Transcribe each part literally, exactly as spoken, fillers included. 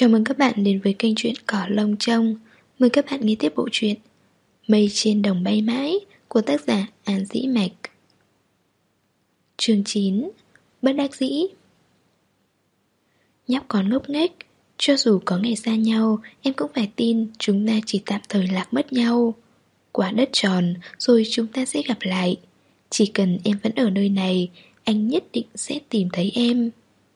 Chào mừng các bạn đến với kênh truyện Cỏ Lông Trông. Mời các bạn nghe tiếp bộ truyện Mây trên đồng bay mãi của tác giả An Dĩ Mạch. Chương chín. Bất đắc dĩ. Nhóc còn ngốc nghếch, cho dù có ngày xa nhau, em cũng phải tin chúng ta chỉ tạm thời lạc mất nhau. Quả đất tròn, rồi chúng ta sẽ gặp lại. Chỉ cần em vẫn ở nơi này, anh nhất định sẽ tìm thấy em.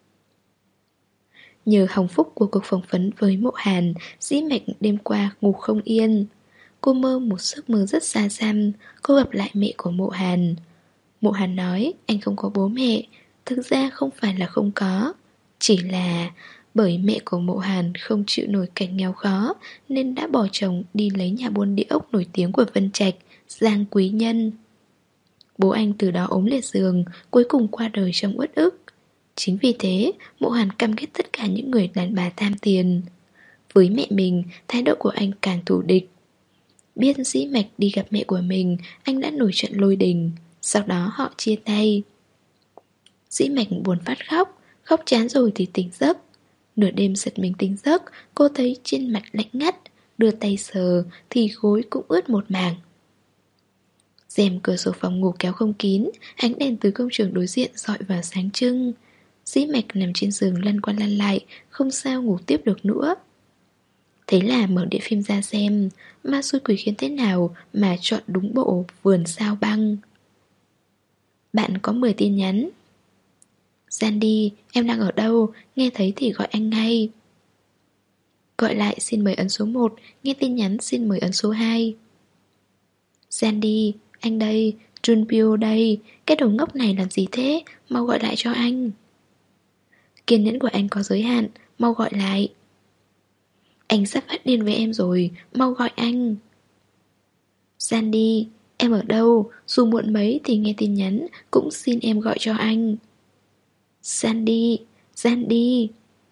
Nhờ hồng phúc của cuộc phỏng vấn với Mộ Hàn, Dĩ Mạch đêm qua ngủ không yên. Cô mơ một giấc mơ rất xa xăm. Cô gặp lại mẹ của Mộ Hàn. Mộ Hàn nói anh không có bố mẹ. Thực ra không phải là không có, chỉ là bởi mẹ của Mộ Hàn không chịu nổi cảnh nghèo khó nên đã bỏ chồng đi lấy nhà buôn địa ốc nổi tiếng của Vân Trạch, Giang Quý Nhân. Bố anh từ đó ốm liệt giường, cuối cùng qua đời trong uất ức. Chính vì thế, Mộ Hàn căm ghét tất cả những người đàn bà tham tiền. Với mẹ mình, thái độ của anh càng thù địch. Biết Dĩ Mạch đi gặp mẹ của mình, anh đã nổi trận lôi đình. Sau đó họ chia tay. Dĩ Mạch buồn phát khóc, khóc chán rồi thì tỉnh giấc. Nửa đêm giật mình tỉnh giấc, cô thấy trên mặt lạnh ngắt, đưa tay sờ thì gối cũng ướt một mảng. Rèm cửa sổ phòng ngủ kéo không kín, ánh đèn từ công trường đối diện dọi vào sáng trưng. Dĩ Mạch nằm trên giường lăn qua lăn lại, không sao ngủ tiếp được nữa. Thế là mở đĩa phim ra xem, ma xui quỷ khiến thế nào mà chọn đúng bộ Vườn Sao Băng. Bạn có mười tin nhắn. Sandy, em đang ở đâu? Nghe thấy thì gọi anh ngay. Gọi lại xin mời ấn số một, nghe tin nhắn xin mời ấn số hai. Sandy, anh đây, Junpyo đây, cái đồ ngốc này làm gì thế? Mau gọi lại cho anh. Kiên nhẫn của anh có giới hạn, mau gọi lại. Anh sắp phát điên với em rồi, mau gọi anh. Sandy, em ở đâu? Dù muộn mấy thì nghe tin nhắn cũng xin em gọi cho anh. Sandy, Sandy.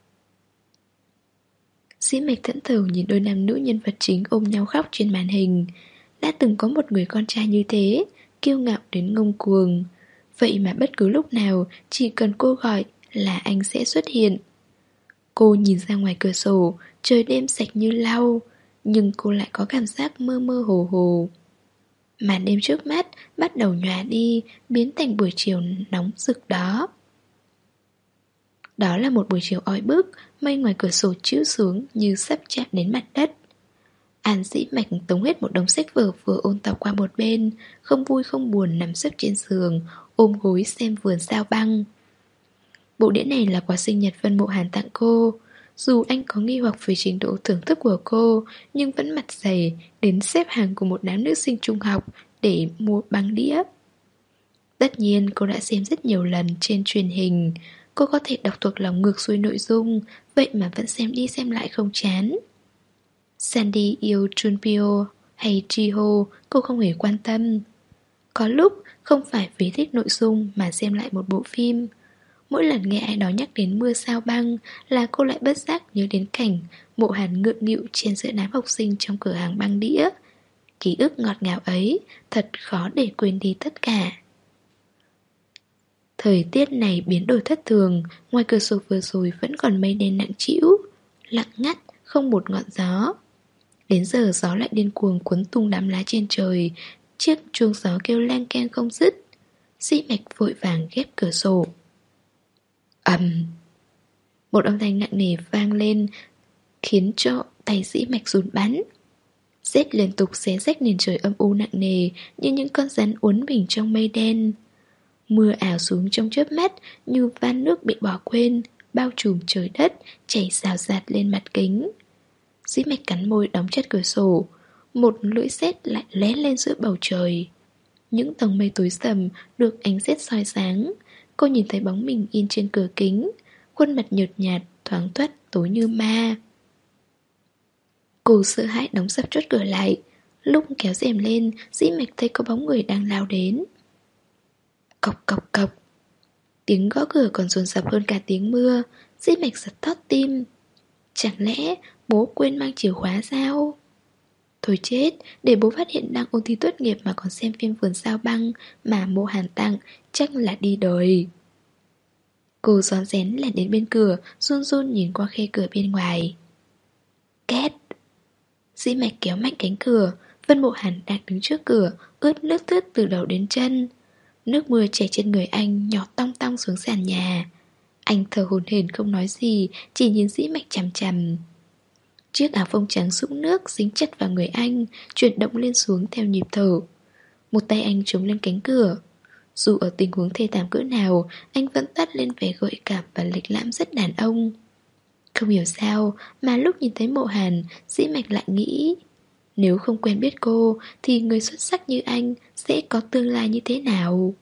Dĩ Mạch thẫn thờ nhìn đôi nam nữ nhân vật chính ôm nhau khóc trên màn hình. Đã từng có một người con trai như thế, kiêu ngạo đến ngông cuồng. Vậy mà bất cứ lúc nào, chỉ cần cô gọi là anh sẽ xuất hiện. Cô nhìn ra ngoài cửa sổ, trời đêm sạch như lau, nhưng cô lại có cảm giác mơ mơ hồ hồ. Màn đêm trước mắt bắt đầu nhòa đi, biến thành buổi chiều nóng rực đó. Đó là một buổi chiều oi bức, mây ngoài cửa sổ trĩu xuống như sắp chạm đến mặt đất. An Dĩ Mạch tống hết một đống sách vở vừa ôn tập qua một bên, không vui không buồn nằm sấp trên giường, ôm gối xem Vườn Sao Băng. Bộ đĩa này là quà sinh nhật Vân Mộ Hàn tặng cô. Dù anh có nghi hoặc về trình độ thưởng thức của cô, nhưng vẫn mặt dày đến xếp hàng của một đám nữ sinh trung học để mua băng đĩa. Tất nhiên cô đã xem rất nhiều lần trên truyền hình. Cô có thể đọc thuộc lòng ngược xuôi nội dung, vậy mà vẫn xem đi xem lại không chán. Sandy yêu Junpyo hay Jiho cô không hề quan tâm. Có lúc không phải vì thích nội dung mà xem lại một bộ phim. Mỗi lần nghe ai đó nhắc đến Mưa Sao Băng là cô lại bất giác nhớ đến cảnh Mộ Hàn ngượng nghịu trên giữa đám học sinh trong cửa hàng băng đĩa. Ký ức ngọt ngào ấy thật khó để quên đi tất cả. Thời tiết này biến đổi thất thường, ngoài cửa sổ vừa rồi vẫn còn mây đen nặng trĩu, lặng ngắt, không một ngọn gió. Đến giờ gió lại điên cuồng cuốn tung đám lá trên trời, chiếc chuông gió kêu leng keng không dứt. Dĩ Mạch vội vàng ghép cửa sổ. Ầm! Một âm thanh nặng nề vang lên, khiến cho tay Dĩ Mạch run bắn. Rét liên tục xé rách nền trời âm u nặng nề như những con rắn uốn mình trong mây đen. Mưa ảo xuống trong chớp mắt như van nước bị bỏ quên, bao trùm trời đất, chảy rào rạt lên mặt kính. Dĩ Mạch cắn môi đóng chặt cửa sổ. Một lưỡi sét lại lóe lên giữa bầu trời. Những tầng mây tối sầm được ánh sét soi sáng. Cô nhìn thấy bóng mình in trên cửa kính, khuôn mặt nhợt nhạt, thoáng thoắt, tối như ma. Cô sợ hãi đóng sập chốt cửa lại. Lúc kéo rèm lên, Dĩ Mạch thấy có bóng người đang lao đến. Cộc cộc cộc. Tiếng gõ cửa còn dồn dập hơn cả tiếng mưa. Dĩ Mạch giật thót tim. Chẳng lẽ bố quên mang chìa khóa sao? Thôi chết, để bố phát hiện đang ôn thi tốt nghiệp mà còn xem phim Vườn Sao Băng mà Mộ Hàn tặng, chắc là đi đời. Cô rón rén lẻn đến bên cửa, run run nhìn qua khe cửa bên ngoài. Két. Dĩ Mạch kéo mạnh cánh cửa. Vân Mộ Hàn đang đứng trước cửa, ướt nước thướt từ đầu đến chân. Nước mưa chảy trên người anh, nhỏ tong tong xuống sàn nhà. Anh thở hổn hển không nói gì, chỉ nhìn Dĩ Mạch chằm chằm. Chiếc áo phông trắng sũng nước dính chặt vào người anh, chuyển động lên xuống theo nhịp thở. Một tay anh chống lên cánh cửa. Dù ở tình huống thê thảm cỡ nào, anh vẫn toát lên vẻ gợi cảm và lịch lãm rất đàn ông. Không hiểu sao mà lúc nhìn thấy Mộ Hàn, Dĩ Mạch lại nghĩ, nếu không quen biết cô thì người xuất sắc như anh sẽ có tương lai như thế nào?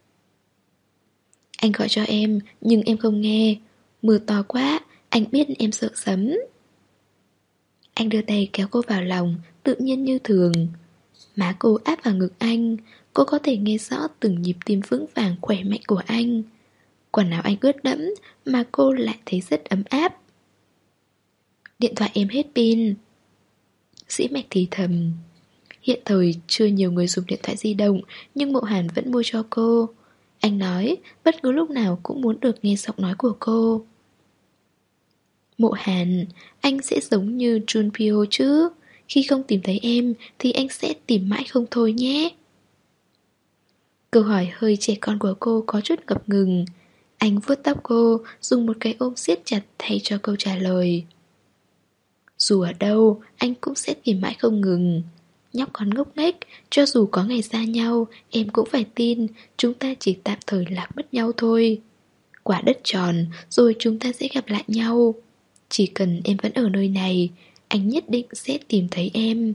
Anh gọi cho em, nhưng em không nghe. Mưa to quá, anh biết em sợ sấm. Anh đưa tay kéo cô vào lòng, tự nhiên như thường. Má cô áp vào ngực anh, cô có thể nghe rõ từng nhịp tim vững vàng khỏe mạnh của anh. Quần áo anh ướt đẫm mà cô lại thấy rất ấm áp. Điện thoại em hết pin. Dĩ Mạch thì thầm. Hiện thời chưa nhiều người dùng điện thoại di động, nhưng Mộ Hàn vẫn mua cho cô. Anh nói bất cứ lúc nào cũng muốn được nghe giọng nói của cô. Mộ Hàn, anh sẽ giống như Junpyo chứ. Khi không tìm thấy em thì anh sẽ tìm mãi không thôi nhé. Câu hỏi hơi trẻ con của cô có chút ngập ngừng. Anh vuốt tóc cô, dùng một cái ôm siết chặt thay cho câu trả lời. Dù ở đâu, anh cũng sẽ tìm mãi không ngừng. Nhóc con ngốc nghếch, cho dù có ngày xa nhau, em cũng phải tin chúng ta chỉ tạm thời lạc mất nhau thôi. Quả đất tròn, rồi chúng ta sẽ gặp lại nhau. Chỉ cần em vẫn ở nơi này, anh nhất định sẽ tìm thấy em.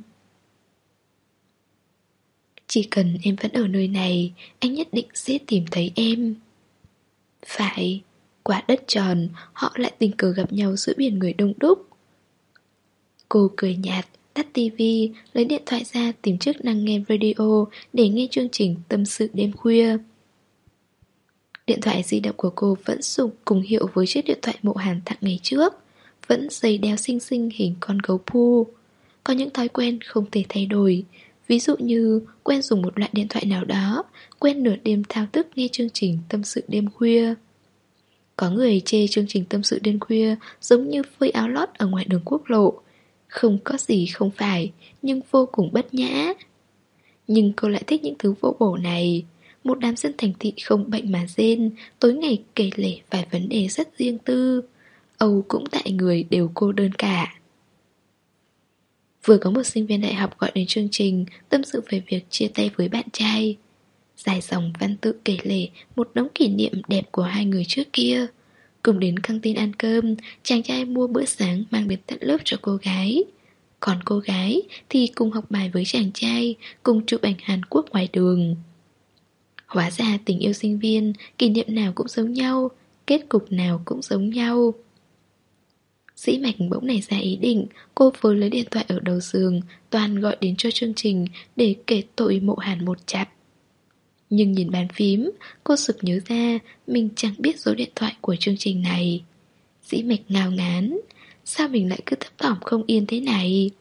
Chỉ cần em vẫn ở nơi này, anh nhất định sẽ tìm thấy em. Phải, quả đất tròn, họ lại tình cờ gặp nhau giữa biển người đông đúc. Cô cười nhạt, tắt tivi, lấy điện thoại ra tìm chức năng nghe radio để nghe chương trình tâm sự đêm khuya. Điện thoại di động của cô vẫn dùng cùng hiệu với chiếc điện thoại Mộ Hàn tặng ngày trước, vẫn dây đeo xinh xinh hình con gấu pu. Có những thói quen không thể thay đổi, ví dụ như quen dùng một loại điện thoại nào đó, quen nửa đêm thao thức nghe chương trình tâm sự đêm khuya. Có người chê chương trình tâm sự đêm khuya giống như phơi áo lót ở ngoài đường quốc lộ. Không có gì không phải, nhưng vô cùng bất nhã. Nhưng cô lại thích những thứ vô bổ này. Một đám dân thành thị không bệnh mà rên, tối ngày kể lể vài vấn đề rất riêng tư. Âu cũng tại người đều cô đơn cả. Vừa có một sinh viên đại học gọi đến chương trình, tâm sự về việc chia tay với bạn trai. Dài dòng văn tự kể lể một đống kỷ niệm đẹp của hai người trước kia. Cùng đến căng tin ăn cơm, chàng trai mua bữa sáng mang đến tận lớp cho cô gái. Còn cô gái thì cùng học bài với chàng trai, cùng chụp ảnh Hàn Quốc ngoài đường. Hóa ra tình yêu sinh viên, kỷ niệm nào cũng giống nhau, kết cục nào cũng giống nhau. Dĩ Mạch bỗng nảy ra ý định, cô vừa lấy điện thoại ở đầu giường, toàn gọi đến cho chương trình để kể tội Mộ Hàn một chặp. Nhưng nhìn bàn phím, cô sực nhớ ra mình chẳng biết số điện thoại của chương trình này. Dĩ Mạch ngao ngán, sao mình lại cứ thấp thỏm không yên thế này?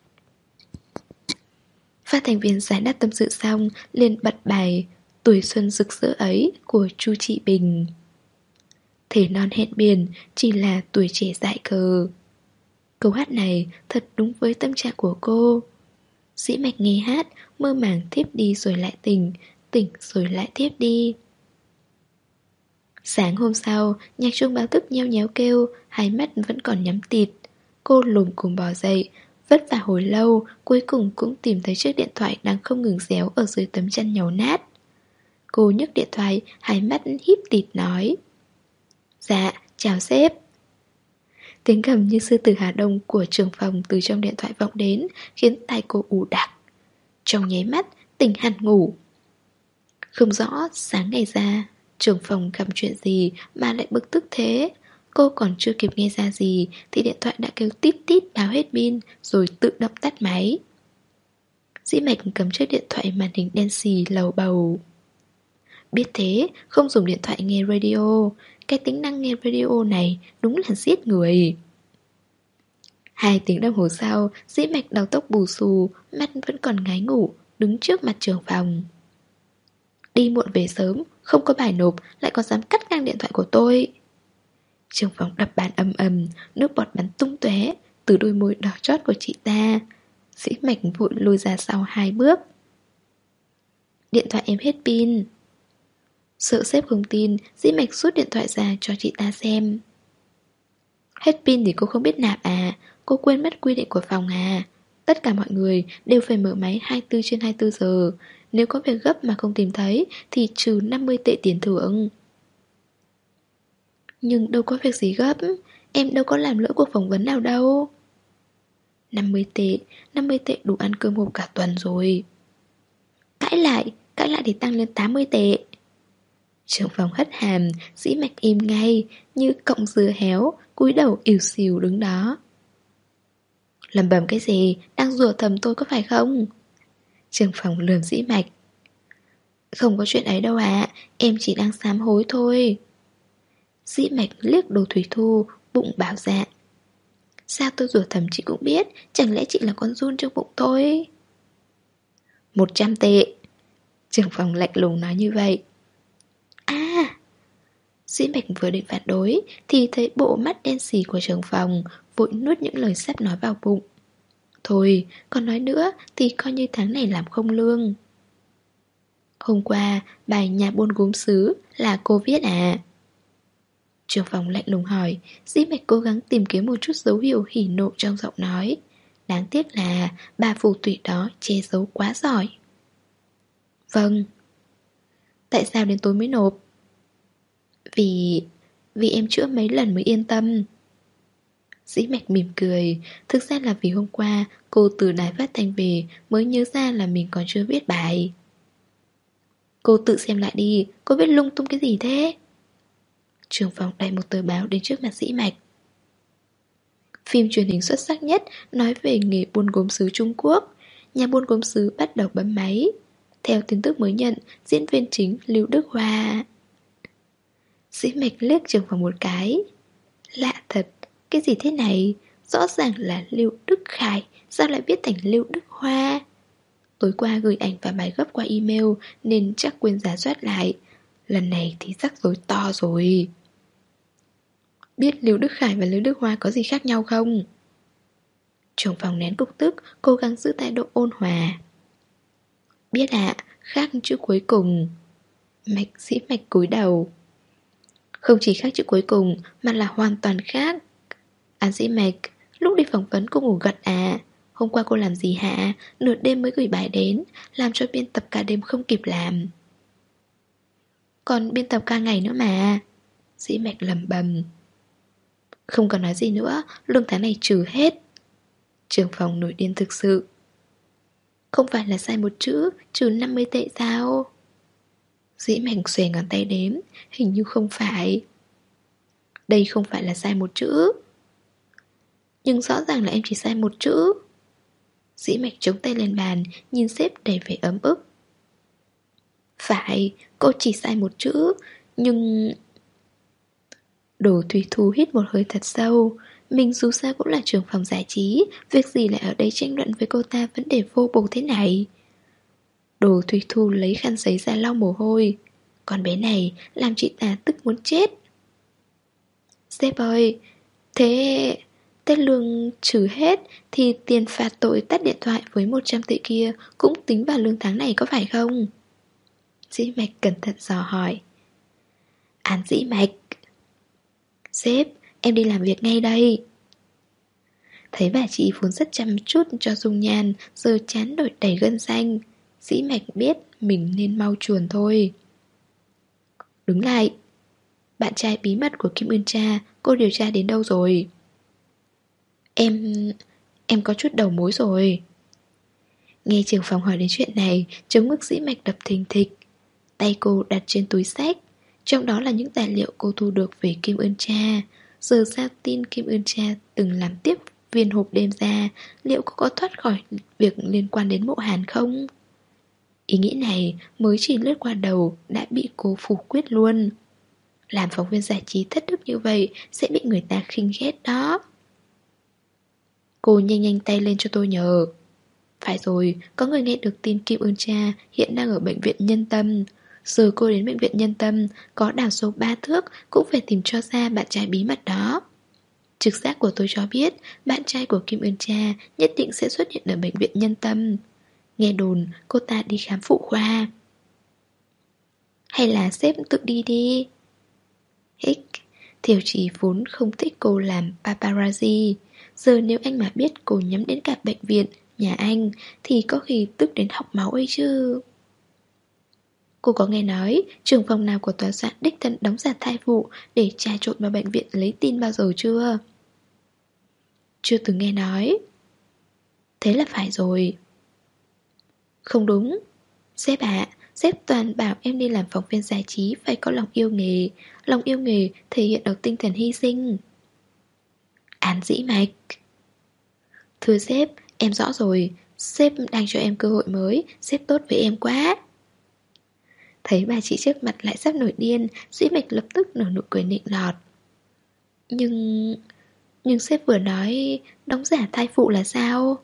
Phát thành viên giải đáp tâm sự xong, liền bật bài Tuổi xuân rực rỡ ấy của Chu Trị Bình. Thể non hẹn biển, chỉ là tuổi trẻ dại khờ. Câu hát này thật đúng với tâm trạng của cô. Dĩ Mạch nghe hát, mơ màng thiếp đi rồi lại tỉnh, tỉnh rồi lại thiếp đi. Sáng hôm sau, nhạc chuông báo thức nheo nhéo kêu, hai mắt vẫn còn nhắm tịt. Cô lùm cùm bò dậy, vất vả hồi lâu, cuối cùng cũng tìm thấy chiếc điện thoại đang không ngừng réo ở dưới tấm chăn nhàu nát. Cô nhấc điện thoại, hai mắt híp tịt nói: Dạ, chào sếp. Tiếng gầm như sư tử Hà Đông của trưởng phòng từ trong điện thoại vọng đến, khiến tai cô ù đặc. Trong nháy mắt, tỉnh hẳn ngủ. Không rõ sáng ngày ra trưởng phòng gặp chuyện gì mà lại bực tức thế. Cô còn chưa kịp nghe ra gì thì điện thoại đã kêu tít tít báo hết pin, rồi tự động tắt máy. Dĩ Mạch cầm chiếc điện thoại màn hình đen xì lầu bầu. Biết thế, không dùng điện thoại nghe radio. Cái tính năng nghe radio này đúng là giết người. Hai tiếng đồng hồ sau, Dĩ Mạch đầu tóc bù xù, mắt vẫn còn ngái ngủ, đứng trước mặt trưởng phòng. Đi muộn về sớm, không có bài nộp, lại còn dám cắt ngang điện thoại của tôi. Trưởng phòng đập bàn ầm ầm, nước bọt bắn tung tóe, từ đôi môi đỏ chót của chị ta. Dĩ Mạch vội lùi ra sau hai bước. Điện thoại em hết pin. Sợ sếp không tin, Dĩ Mạch rút điện thoại ra cho chị ta xem. Hết pin thì cô không biết nạp à? Cô quên mất quy định của phòng à? Tất cả mọi người đều phải mở máy hai mươi bốn trên hai mươi bốn giờ. Nếu có việc gấp mà không tìm thấy thì trừ năm mươi tệ tiền thưởng. Nhưng đâu có việc gì gấp. Em đâu có làm lỡ cuộc phỏng vấn nào đâu. năm mươi tệ, năm mươi tệ đủ ăn cơm hộp cả tuần rồi. Cãi lại, cãi lại thì tăng lên tám mươi tệ. Trưởng phòng hất hàm, Dĩ Mạch im ngay, như cọng dưa héo, cúi đầu ỉu xìu đứng đó. Lầm bầm cái gì, đang rủa thầm tôi có phải không? Trưởng phòng lườm Dĩ Mạch. Không có chuyện ấy đâu ạ, em chỉ đang sám hối thôi. Dĩ Mạch liếc Đồ Thủy Thu, bụng bảo dạ. Sao tôi rủa thầm chị cũng biết, chẳng lẽ chị là con giun trong bụng tôi? Một trăm tệ. Trưởng phòng lạnh lùng nói như vậy. À! Dĩ Mạch vừa định phản đối thì thấy bộ mắt đen xì của trưởng phòng, vội nuốt những lời sắp nói vào bụng. Thôi, còn nói nữa thì coi như tháng này làm không lương. Hôm qua, bài nhà buôn gốm sứ là cô viết à? Trưởng phòng lạnh lùng hỏi. Dĩ Mạch cố gắng tìm kiếm một chút dấu hiệu hỉ nộ trong giọng nói. Đáng tiếc là bà phù thủy đó che giấu quá giỏi. Vâng. Tại sao đến tối mới nộp? Vì... vì em chữa mấy lần mới yên tâm. Dĩ Mạch mỉm cười. Thực ra là vì hôm qua cô từ đài phát thanh về mới nhớ ra là mình còn chưa viết bài. Cô tự xem lại đi, cô viết lung tung cái gì thế? Trưởng phòng đẩy một tờ báo đến trước mặt Dĩ Mạch. Phim truyền hình xuất sắc nhất nói về nghề buôn gốm sứ Trung Quốc. Nhà buôn gốm sứ bắt đầu bấm máy. Theo tin tức mới nhận, diễn viên chính Lưu Đức Hoa. Dĩ Mạch liếc trưởng phòng một cái. Lạ thật, cái gì thế này? Rõ ràng là Lưu Đức Khải, sao lại viết thành Lưu Đức Hoa? Tối qua gửi ảnh và bài gấp qua email nên chắc quên giả soát lại. Lần này thì rắc rối to rồi. Biết Lưu Đức Khải và Lưu Đức Hoa có gì khác nhau không? Trưởng phòng nén cục tức, cố gắng giữ thái độ ôn hòa. Biết ạ, à, khác chữ cuối cùng. Mạch Dĩ Mạch cúi đầu. Không chỉ khác chữ cuối cùng mà là hoàn toàn khác. À Dĩ Mạch, lúc đi phỏng vấn cô ngủ gật à? Hôm qua cô làm gì hả? Nửa đêm mới gửi bài đến, làm cho biên tập cả đêm không kịp làm. Còn biên tập ca ngày nữa mà. Dĩ Mạch lầm bầm. Không còn nói gì nữa, lương tháng này trừ hết. Trưởng phòng nổi điên thực sự. Không phải là sai một chữ, trừ năm mươi tệ sao? Dĩ Mạch xòe ngón tay đếm, hình như không phải. Đây không phải là sai một chữ. Nhưng rõ ràng là em chỉ sai một chữ. Dĩ Mạch chống tay lên bàn, nhìn sếp đầy vẻ ấm ức. Phải, cô chỉ sai một chữ, nhưng... Đồ Thủy Thu hít một hơi thật sâu. Mình dù sao cũng là trưởng phòng giải trí, việc gì lại ở đây tranh luận với cô ta vấn đề vô bổ thế này? Đồ Thủy Thu lấy khăn giấy ra lau mồ hôi. Con bé này làm chị ta tức muốn chết. Sếp ơi, thế... Thế lương trừ hết thì tiền phạt tội tắt điện thoại với một trăm tệ kia cũng tính vào lương tháng này có phải không? Dĩ Mạch cẩn thận dò hỏi. Án Dĩ Mạch. Sếp, em đi làm việc ngay đây. Thấy bà chị vốn rất chăm chút cho dung nhan, giờ chán đổi đầy gân xanh. Dĩ Mạch biết mình nên mau chuồn thôi. Đứng lại. Bạn trai bí mật của Kim Ưn Cha, cô điều tra đến đâu rồi? Em... em có chút đầu mối rồi. Nghe trưởng phòng hỏi đến chuyện này, trống ngực Dĩ Mạch đập thình thịch. Tay cô đặt trên túi xách, trong đó là những tài liệu cô thu được về Kim Ưn Cha. Giờ ra tin Kim Ưn Cha từng làm tiếp viên hộp đêm ra, liệu cô có thoát khỏi việc liên quan đến Mộ Hàn không? Ý nghĩ này mới chỉ lướt qua đầu đã bị cô phủ quyết luôn. Làm phóng viên giải trí thất đức như vậy sẽ bị người ta khinh ghét đó. Cô nhanh nhanh tay lên cho tôi nhờ. Phải rồi, có người nghe được tin Kim Ưn Cha hiện đang ở bệnh viện Nhân Tâm. Giờ cô đến bệnh viện Nhân Tâm, có đảo số ba thước cũng phải tìm cho ra bạn trai bí mật đó. Trực giác của tôi cho biết bạn trai của Kim Ưn Cha nhất định sẽ xuất hiện ở bệnh viện Nhân Tâm. Nghe đồn cô ta đi khám phụ khoa. Hay là sếp tự đi đi. Hích, Thiều Chí vốn không thích cô làm paparazzi. Giờ nếu anh mà biết cô nhắm đến cả bệnh viện, nhà anh, thì có khi tức đến học máu ấy chứ. Cô có nghe nói trưởng phòng nào của tòa soạn đích thân đóng giả thai phụ để trà trộn vào bệnh viện lấy tin bao giờ chưa? Chưa từng nghe nói. Thế là phải rồi. Không đúng. Sếp ạ, sếp toàn bảo em đi làm phóng viên giải trí phải có lòng yêu nghề. Lòng yêu nghề thể hiện ở tinh thần hy sinh. Án dĩ mạch. Thưa sếp, em rõ rồi. Sếp đang cho em cơ hội mới. Sếp tốt với em quá. Thấy bà chị trước mặt lại sắp nổi điên, Dĩ Mạch lập tức nở nụ cười nịnh nọt. Nhưng... Nhưng sếp vừa nói đóng giả thai phụ là sao?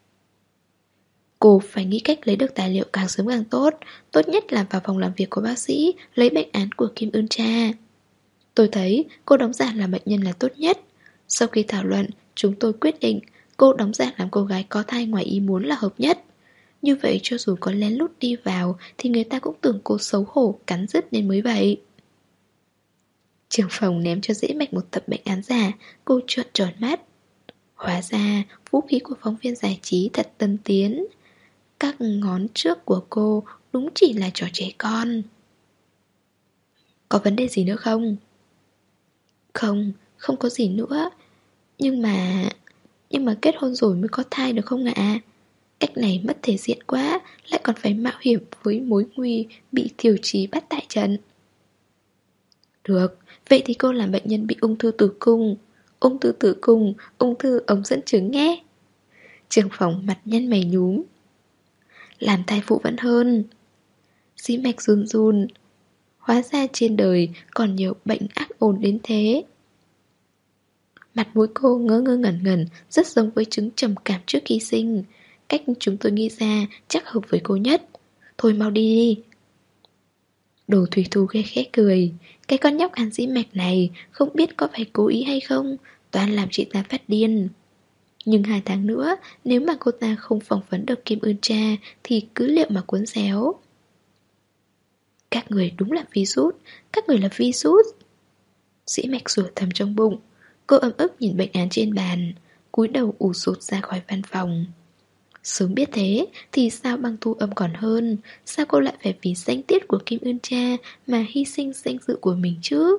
Cô phải nghĩ cách lấy được tài liệu càng sớm càng tốt. Tốt nhất là vào phòng làm việc của bác sĩ, lấy bệnh án của Kim Ưn Cha. Tôi thấy cô đóng giả làm bệnh nhân là tốt nhất. Sau khi thảo luận, chúng tôi quyết định cô đóng giả làm cô gái có thai ngoài ý muốn là hợp nhất. Như vậy cho dù có lén lút đi vào thì người ta cũng tưởng cô xấu hổ, cắn rứt nên mới vậy. Trưởng phòng ném cho Dĩ Mạch một tập bệnh án giả. Cô trợn tròn mắt. Hóa ra vũ khí của phóng viên giải trí thật tân tiến. Các ngón trước của cô đúng chỉ là trò trẻ con. Có vấn đề gì nữa không? Không, không có gì nữa. Nhưng mà... Nhưng mà kết hôn rồi mới có thai được không ạ? Cách này mất thể diện quá, lại còn phải mạo hiểm với mối nguy bị Thiều Chí bắt tại trận. Được, vậy thì cô làm bệnh nhân bị ung thư tử cung. Ung thư tử cung, ung thư ống dẫn trứng nghe. Trưởng phòng mặt nhăn mày nhúm. Làm thai phụ vẫn hơn. Dĩ Mạch run run. Hóa ra trên đời còn nhiều bệnh ác ôn đến thế. Mặt mũi cô ngơ ngơ ngẩn ngẩn, rất giống với chứng trầm cảm trước khi sinh. Cách chúng tôi nghĩ ra chắc hợp với cô nhất. Thôi mau đi đi. Đồ Thủy Thu ghê khẽ cười. Cái con nhóc An Dĩ Mạch này không biết có phải cố ý hay không, toàn làm chị ta phát điên. Nhưng hai tháng nữa, nếu mà cô ta không phỏng vấn được Kim Ưn Cha thì cứ liệu mà cuốn xéo. Các người đúng là virus, các người là virus. Dĩ Mạch rủa thầm trong bụng. Cô ấm ức nhìn bệnh án trên bàn, cúi đầu ù sụt ra khỏi văn phòng. Sớm biết thế thì sao băng thu âm còn hơn. Sao cô lại phải vì danh tiết của Kim Ưn Cha mà hy sinh danh dự của mình chứ?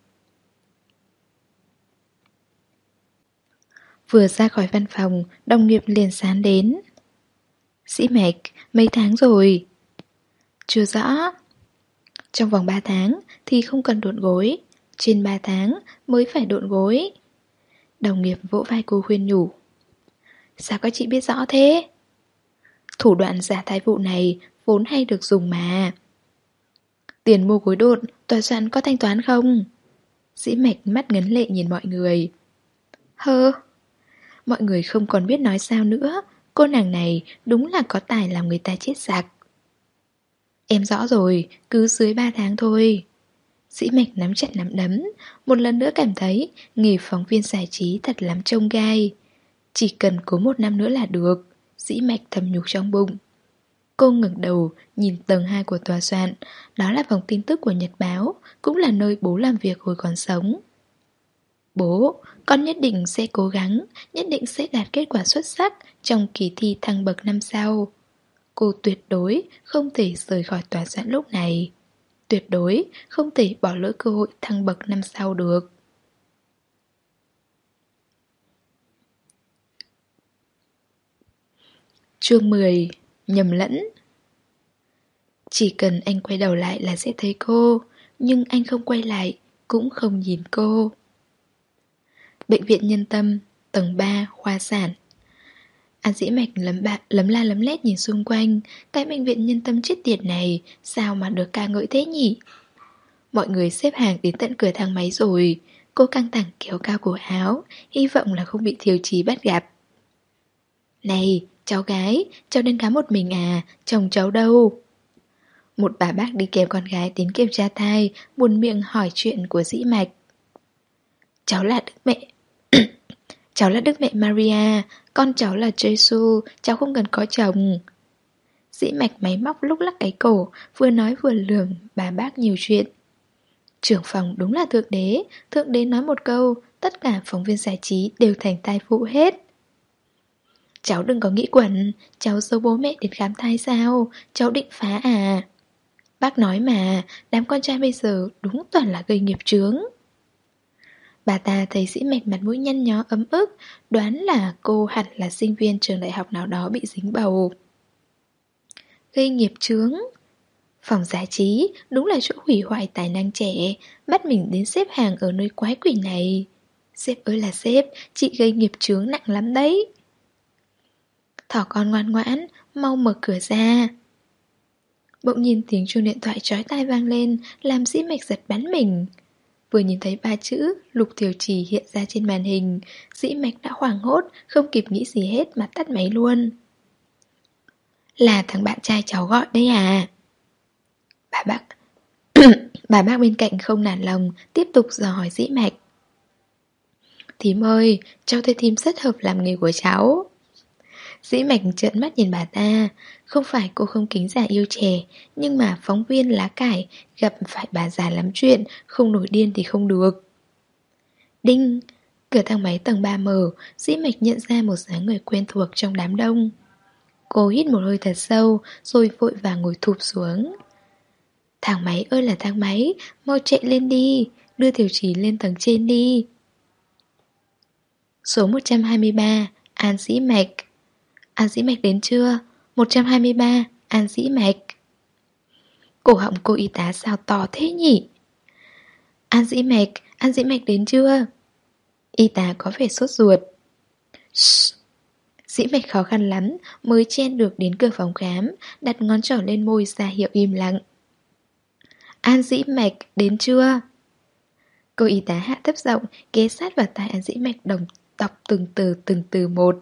Vừa ra khỏi văn phòng, đồng nghiệp liền sán đến. Dĩ Mạch, mấy tháng rồi? Chưa rõ. Trong vòng ba tháng thì không cần độn gối. Trên ba tháng mới phải độn gối. Đồng nghiệp vỗ vai cô khuyên nhủ. Sao các chị biết rõ thế? Thủ đoạn giả thai vụ này vốn hay được dùng mà. Tiền mua gối độn, tòa soạn có thanh toán không? Dĩ Mạch mắt ngấn lệ nhìn mọi người. Hơ. Mọi người không còn biết nói sao nữa. Cô nàng này đúng là có tài làm người ta chết sặc. Em rõ rồi, cứ dưới ba tháng thôi. Dĩ Mạch nắm chặt nắm đấm. Một lần nữa cảm thấy nghề phóng viên giải trí thật lắm trông gai. Chỉ cần cố một năm nữa là được. Dĩ Mạch thầm nhủ trong bụng. Cô ngẩng đầu nhìn tầng hai của tòa soạn. Đó là phòng tin tức của Nhật Báo, cũng là nơi bố làm việc hồi còn sống. Bố, con nhất định sẽ cố gắng, nhất định sẽ đạt kết quả xuất sắc trong kỳ thi thăng bậc năm sau. Cô tuyệt đối không thể rời khỏi tòa soạn lúc này. Tuyệt đối không thể bỏ lỡ cơ hội thăng bậc năm sau được. Chương mười. Nhầm lẫn. Chỉ cần anh quay đầu lại là sẽ thấy cô, nhưng anh không quay lại, cũng không nhìn cô. Bệnh viện Nhân Tâm, tầng ba, khoa sản. An Dĩ Mạch lấm, bạ, lấm la lấm lét nhìn xung quanh. Cái bệnh viện Nhân Tâm chết tiệt này sao mà được ca ngợi thế nhỉ? Mọi người xếp hàng đến tận cửa thang máy rồi. Cô căng thẳng kéo cao cổ áo, hy vọng là không bị Thiều Chí bắt gặp. Này, cháu gái, cháu đến khám một mình à, chồng cháu đâu? Một bà bác đi kèm con gái đến kiểm tra thai, buồn miệng hỏi chuyện của Dĩ Mạch. Cháu là đứa mẹ Cháu là Đức Mẹ Maria, con cháu là Giêsu, cháu không cần có chồng. Dĩ Mạch máy móc lúc lắc cái cổ, vừa nói vừa lườm bà bác nhiều chuyện. Trưởng phòng đúng là thượng đế, thượng đế nói một câu, tất cả phóng viên giải trí đều thành tai phụ hết. Cháu đừng có nghĩ quẩn, cháu giấu bố mẹ đến khám thai sao, cháu định phá à. Bác nói mà, đám con trai bây giờ đúng toàn là gây nghiệp chướng. Bà ta thấy Dĩ Mạch mặt mũi nhăn nhó ấm ức, đoán là cô hẳn là sinh viên trường đại học nào đó bị dính bầu. Gây nghiệp chướng. Phòng giải trí đúng là chỗ hủy hoại tài năng trẻ, bắt mình đến xếp hàng ở nơi quái quỷ này. Sếp ơi là sếp, chị gây nghiệp chướng nặng lắm đấy. Thỏ con ngoan ngoãn, mau mở cửa ra. Bỗng nhìn tiếng chuông điện thoại chói tai vang lên, làm Dĩ Mạch giật bắn mình. Vừa nhìn thấy ba chữ Lục Thiều Trì hiện ra trên màn hình, Dĩ Mạch đã hoảng hốt, không kịp nghĩ gì hết mà tắt máy luôn. Là thằng bạn trai cháu gọi đây à? Bà bác Bà bác bên cạnh không nản lòng, tiếp tục dò hỏi Dĩ Mạch. Thím ơi, cháu thấy thím rất hợp làm nghề của cháu. Dĩ Mạch trợn mắt nhìn bà ta. Không phải cô không kính già yêu trẻ, nhưng mà phóng viên lá cải gặp phải bà già lắm chuyện, không nổi điên thì không được. Đinh! Cửa thang máy tầng ba mở, Dĩ Mạch nhận ra một dáng người quen thuộc trong đám đông. Cô hít một hơi thật sâu, rồi vội vàng ngồi thụp xuống. Thang máy ơi là thang máy, mau chạy lên đi, đưa Thiều Trì lên tầng trên đi. Số một trăm hai mươi ba, An Dĩ Mạch. An Dĩ Mạch đến chưa? một trăm hai mươi ba, An Dĩ Mạch. Cổ họng cô y tá sao to thế nhỉ? An Dĩ Mạch, An Dĩ Mạch đến chưa? Y tá có vẻ sốt ruột. Shhh. Dĩ Mạch khó khăn lắm mới chen được đến cửa phòng khám, đặt ngón trỏ lên môi ra hiệu im lặng. An Dĩ Mạch đến chưa? Cô y tá hạ thấp giọng, ghé sát vào tai An Dĩ Mạch đồng đọc từng từ từng từ một.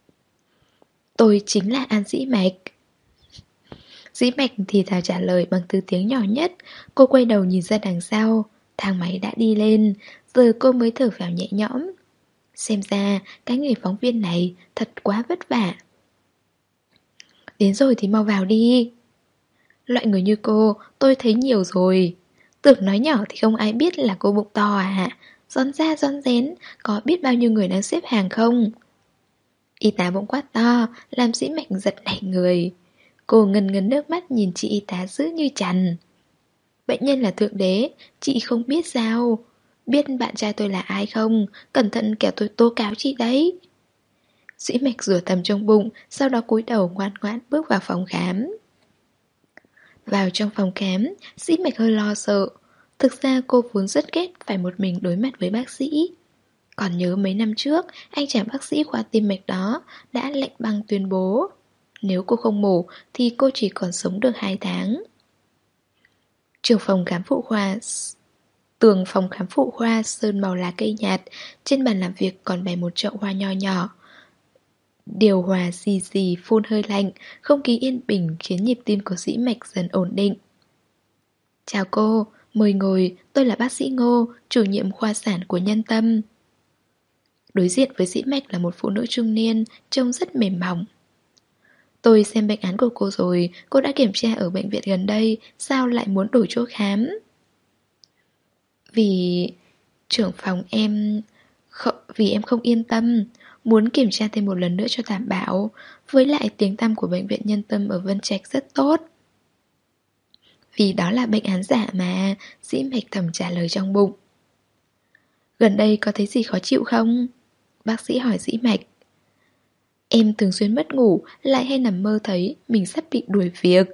Tôi chính là An Dĩ Mạch. Dĩ Mạch thì thào trả lời bằng từ tiếng nhỏ nhất. Cô quay đầu nhìn ra đằng sau. Thang máy đã đi lên. Giờ cô mới thở phào nhẹ nhõm. Xem ra cái người phóng viên này thật quá vất vả. Đến rồi thì mau vào đi. Loại người như cô tôi thấy nhiều rồi. Tưởng nói nhỏ thì không ai biết là cô bụng to à. Rón ra rón rén, có biết bao nhiêu người đang xếp hàng không? Y tá bỗng quát to, làm Dĩ Mạch giật nảy người. Cô ngần ngấn nước mắt nhìn chị y tá dữ như chằn. Bệnh nhân là thượng đế, chị không biết sao? Biết bạn trai tôi là ai không? Cẩn thận kẻo tôi tố cáo chị đấy. Dĩ Mạch rủa thầm trong bụng, sau đó cúi đầu ngoan ngoãn bước vào phòng khám. Vào trong phòng khám, Dĩ Mạch hơi lo sợ. Thực ra cô vốn rất ghét phải một mình đối mặt với bác sĩ. Còn nhớ mấy năm trước, anh chàng bác sĩ khoa tim mạch đó đã lạnh băng tuyên bố nếu cô không mổ thì cô chỉ còn sống được hai tháng. Trường phòng khám phụ khoa Tường phòng khám phụ khoa sơn màu lá cây nhạt. Trên bàn làm việc còn bày một chậu hoa nho nhỏ. Điều hòa xì xì phun hơi lạnh. Không khí yên bình khiến nhịp tim của Dĩ Mạch dần ổn định. Chào cô, mời ngồi, tôi là bác sĩ Ngô, chủ nhiệm khoa sản của Nhân Tâm. Đối diện với Dĩ Mạch là một phụ nữ trung niên, trông rất mềm mỏng. Tôi xem bệnh án của cô rồi, cô đã kiểm tra ở bệnh viện gần đây, sao lại muốn đổi chỗ khám? Vì... trưởng phòng em... Không... Vì em không yên tâm, muốn kiểm tra thêm một lần nữa cho đảm bảo. Với lại tiếng tăm của bệnh viện Nhân Tâm ở Vân Trạch rất tốt. Vì đó là bệnh án giả mà, Dĩ Mạch thầm trả lời trong bụng. Gần đây có thấy gì khó chịu không? Bác sĩ hỏi Dĩ Mạch. Em thường xuyên mất ngủ, lại hay nằm mơ thấy mình sắp bị đuổi việc.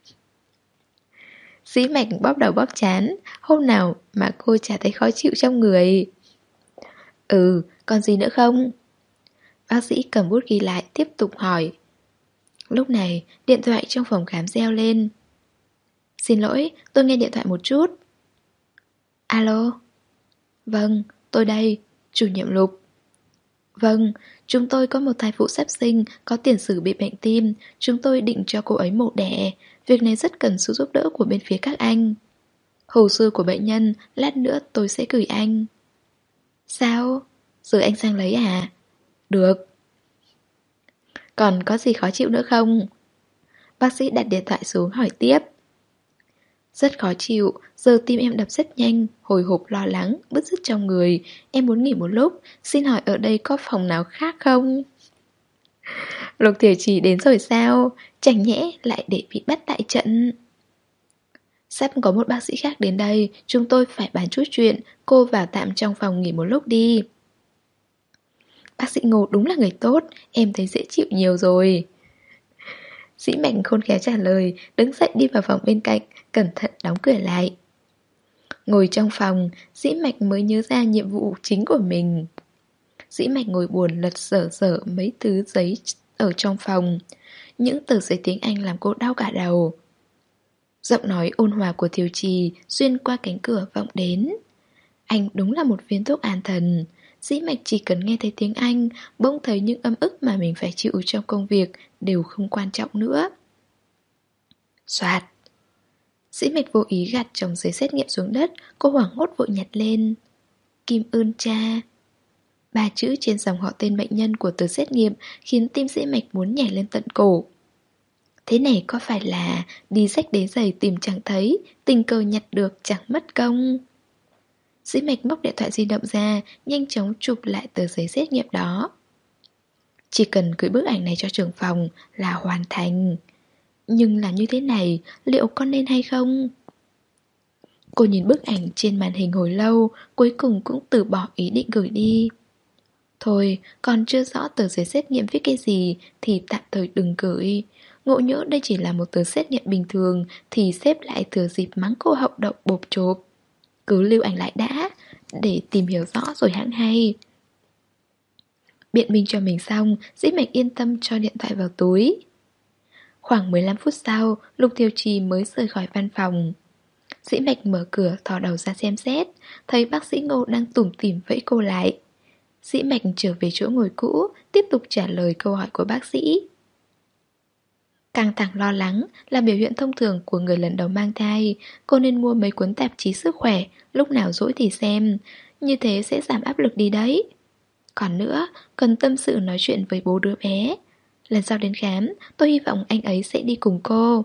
Dĩ Mạch bóp đầu bóp chán, hôm nào mà cô chả thấy khó chịu trong người. Ừ, còn gì nữa không? Bác sĩ cầm bút ghi lại, tiếp tục hỏi. Lúc này, điện thoại trong phòng khám reo lên. Xin lỗi, tôi nghe điện thoại một chút. Alo? Vâng, tôi đây, chủ nhiệm Lục. Vâng, chúng tôi có một thai phụ sắp sinh, có tiền sử bị bệnh tim. Chúng tôi định cho cô ấy mổ đẻ. Việc này rất cần sự giúp đỡ của bên phía các anh. Hồ sơ của bệnh nhân, lát nữa tôi sẽ gửi anh. Sao? Giờ anh sang lấy à? Được. Còn có gì khó chịu nữa không? Bác sĩ đặt điện thoại xuống hỏi tiếp. Rất khó chịu, giờ tim em đập rất nhanh, hồi hộp lo lắng, bứt rứt trong người. Em muốn nghỉ một lúc, xin hỏi ở đây có phòng nào khác không? Lục Tiểu Trì đến rồi sao? Chẳng nhẽ lại để bị bắt tại trận. Sắp có một bác sĩ khác đến đây, chúng tôi phải bàn chút chuyện, cô vào tạm trong phòng nghỉ một lúc đi. Bác sĩ Ngô đúng là người tốt, em thấy dễ chịu nhiều rồi. Dĩ Mạnh khôn khéo trả lời, đứng dậy đi vào phòng bên cạnh, cẩn thận đóng cửa lại. Ngồi trong phòng, Dĩ Mạch mới nhớ ra nhiệm vụ chính của mình. Dĩ Mạch ngồi buồn lật dở dở mấy thứ giấy ở trong phòng. Những tờ giấy tiếng Anh làm cô đau cả đầu. Giọng nói ôn hòa của Thiều Trì xuyên qua cánh cửa vọng đến. Anh đúng là một viên thuốc an thần. Dĩ Mạch chỉ cần nghe thấy tiếng Anh, bỗng thấy những âm ức mà mình phải chịu trong công việc đều không quan trọng nữa. Soạt. Dĩ Mạch vô ý gạt chồng giấy xét nghiệm xuống đất, cô hoảng hốt vội nhặt lên. Kim ơn cha. Ba chữ trên dòng họ tên bệnh nhân của tờ xét nghiệm khiến tim Dĩ Mạch muốn nhảy lên tận cổ. Thế này có phải là đi rách đế giày tìm chẳng thấy, tình cờ nhặt được chẳng mất công? Dĩ Mạch móc điện thoại di động ra, nhanh chóng chụp lại tờ giấy xét nghiệm đó. Chỉ cần gửi bức ảnh này cho trưởng phòng là hoàn thành. Nhưng làm như thế này, liệu có nên hay không? Cô nhìn bức ảnh trên màn hình hồi lâu, cuối cùng cũng từ bỏ ý định gửi đi. Thôi, còn chưa rõ tờ giấy xét nghiệm viết cái gì thì tạm thời đừng gửi. Ngộ nhỡ đây chỉ là một tờ xét nghiệm bình thường thì sếp lại thừa dịp mắng cô hậu đậu bộp chộp. Cứ lưu ảnh lại đã, để tìm hiểu rõ rồi hãng hay. Biện minh cho mình xong, Dĩ Mạch yên tâm cho điện thoại vào túi. Khoảng mười lăm phút sau, Lục Thiều Trì mới rời khỏi văn phòng. Dĩ Mạch mở cửa thò đầu ra xem xét, thấy bác sĩ Ngô đang tủm tỉm vẫy cô lại. Dĩ Mạch trở về chỗ ngồi cũ, tiếp tục trả lời câu hỏi của bác sĩ. Căng thẳng lo lắng là biểu hiện thông thường của người lần đầu mang thai. Cô nên mua mấy cuốn tạp chí sức khỏe, lúc nào rỗi thì xem. Như thế sẽ giảm áp lực đi đấy. Còn nữa, cần tâm sự nói chuyện với bố đứa bé. Lần sau đến khám, tôi hy vọng anh ấy sẽ đi cùng cô.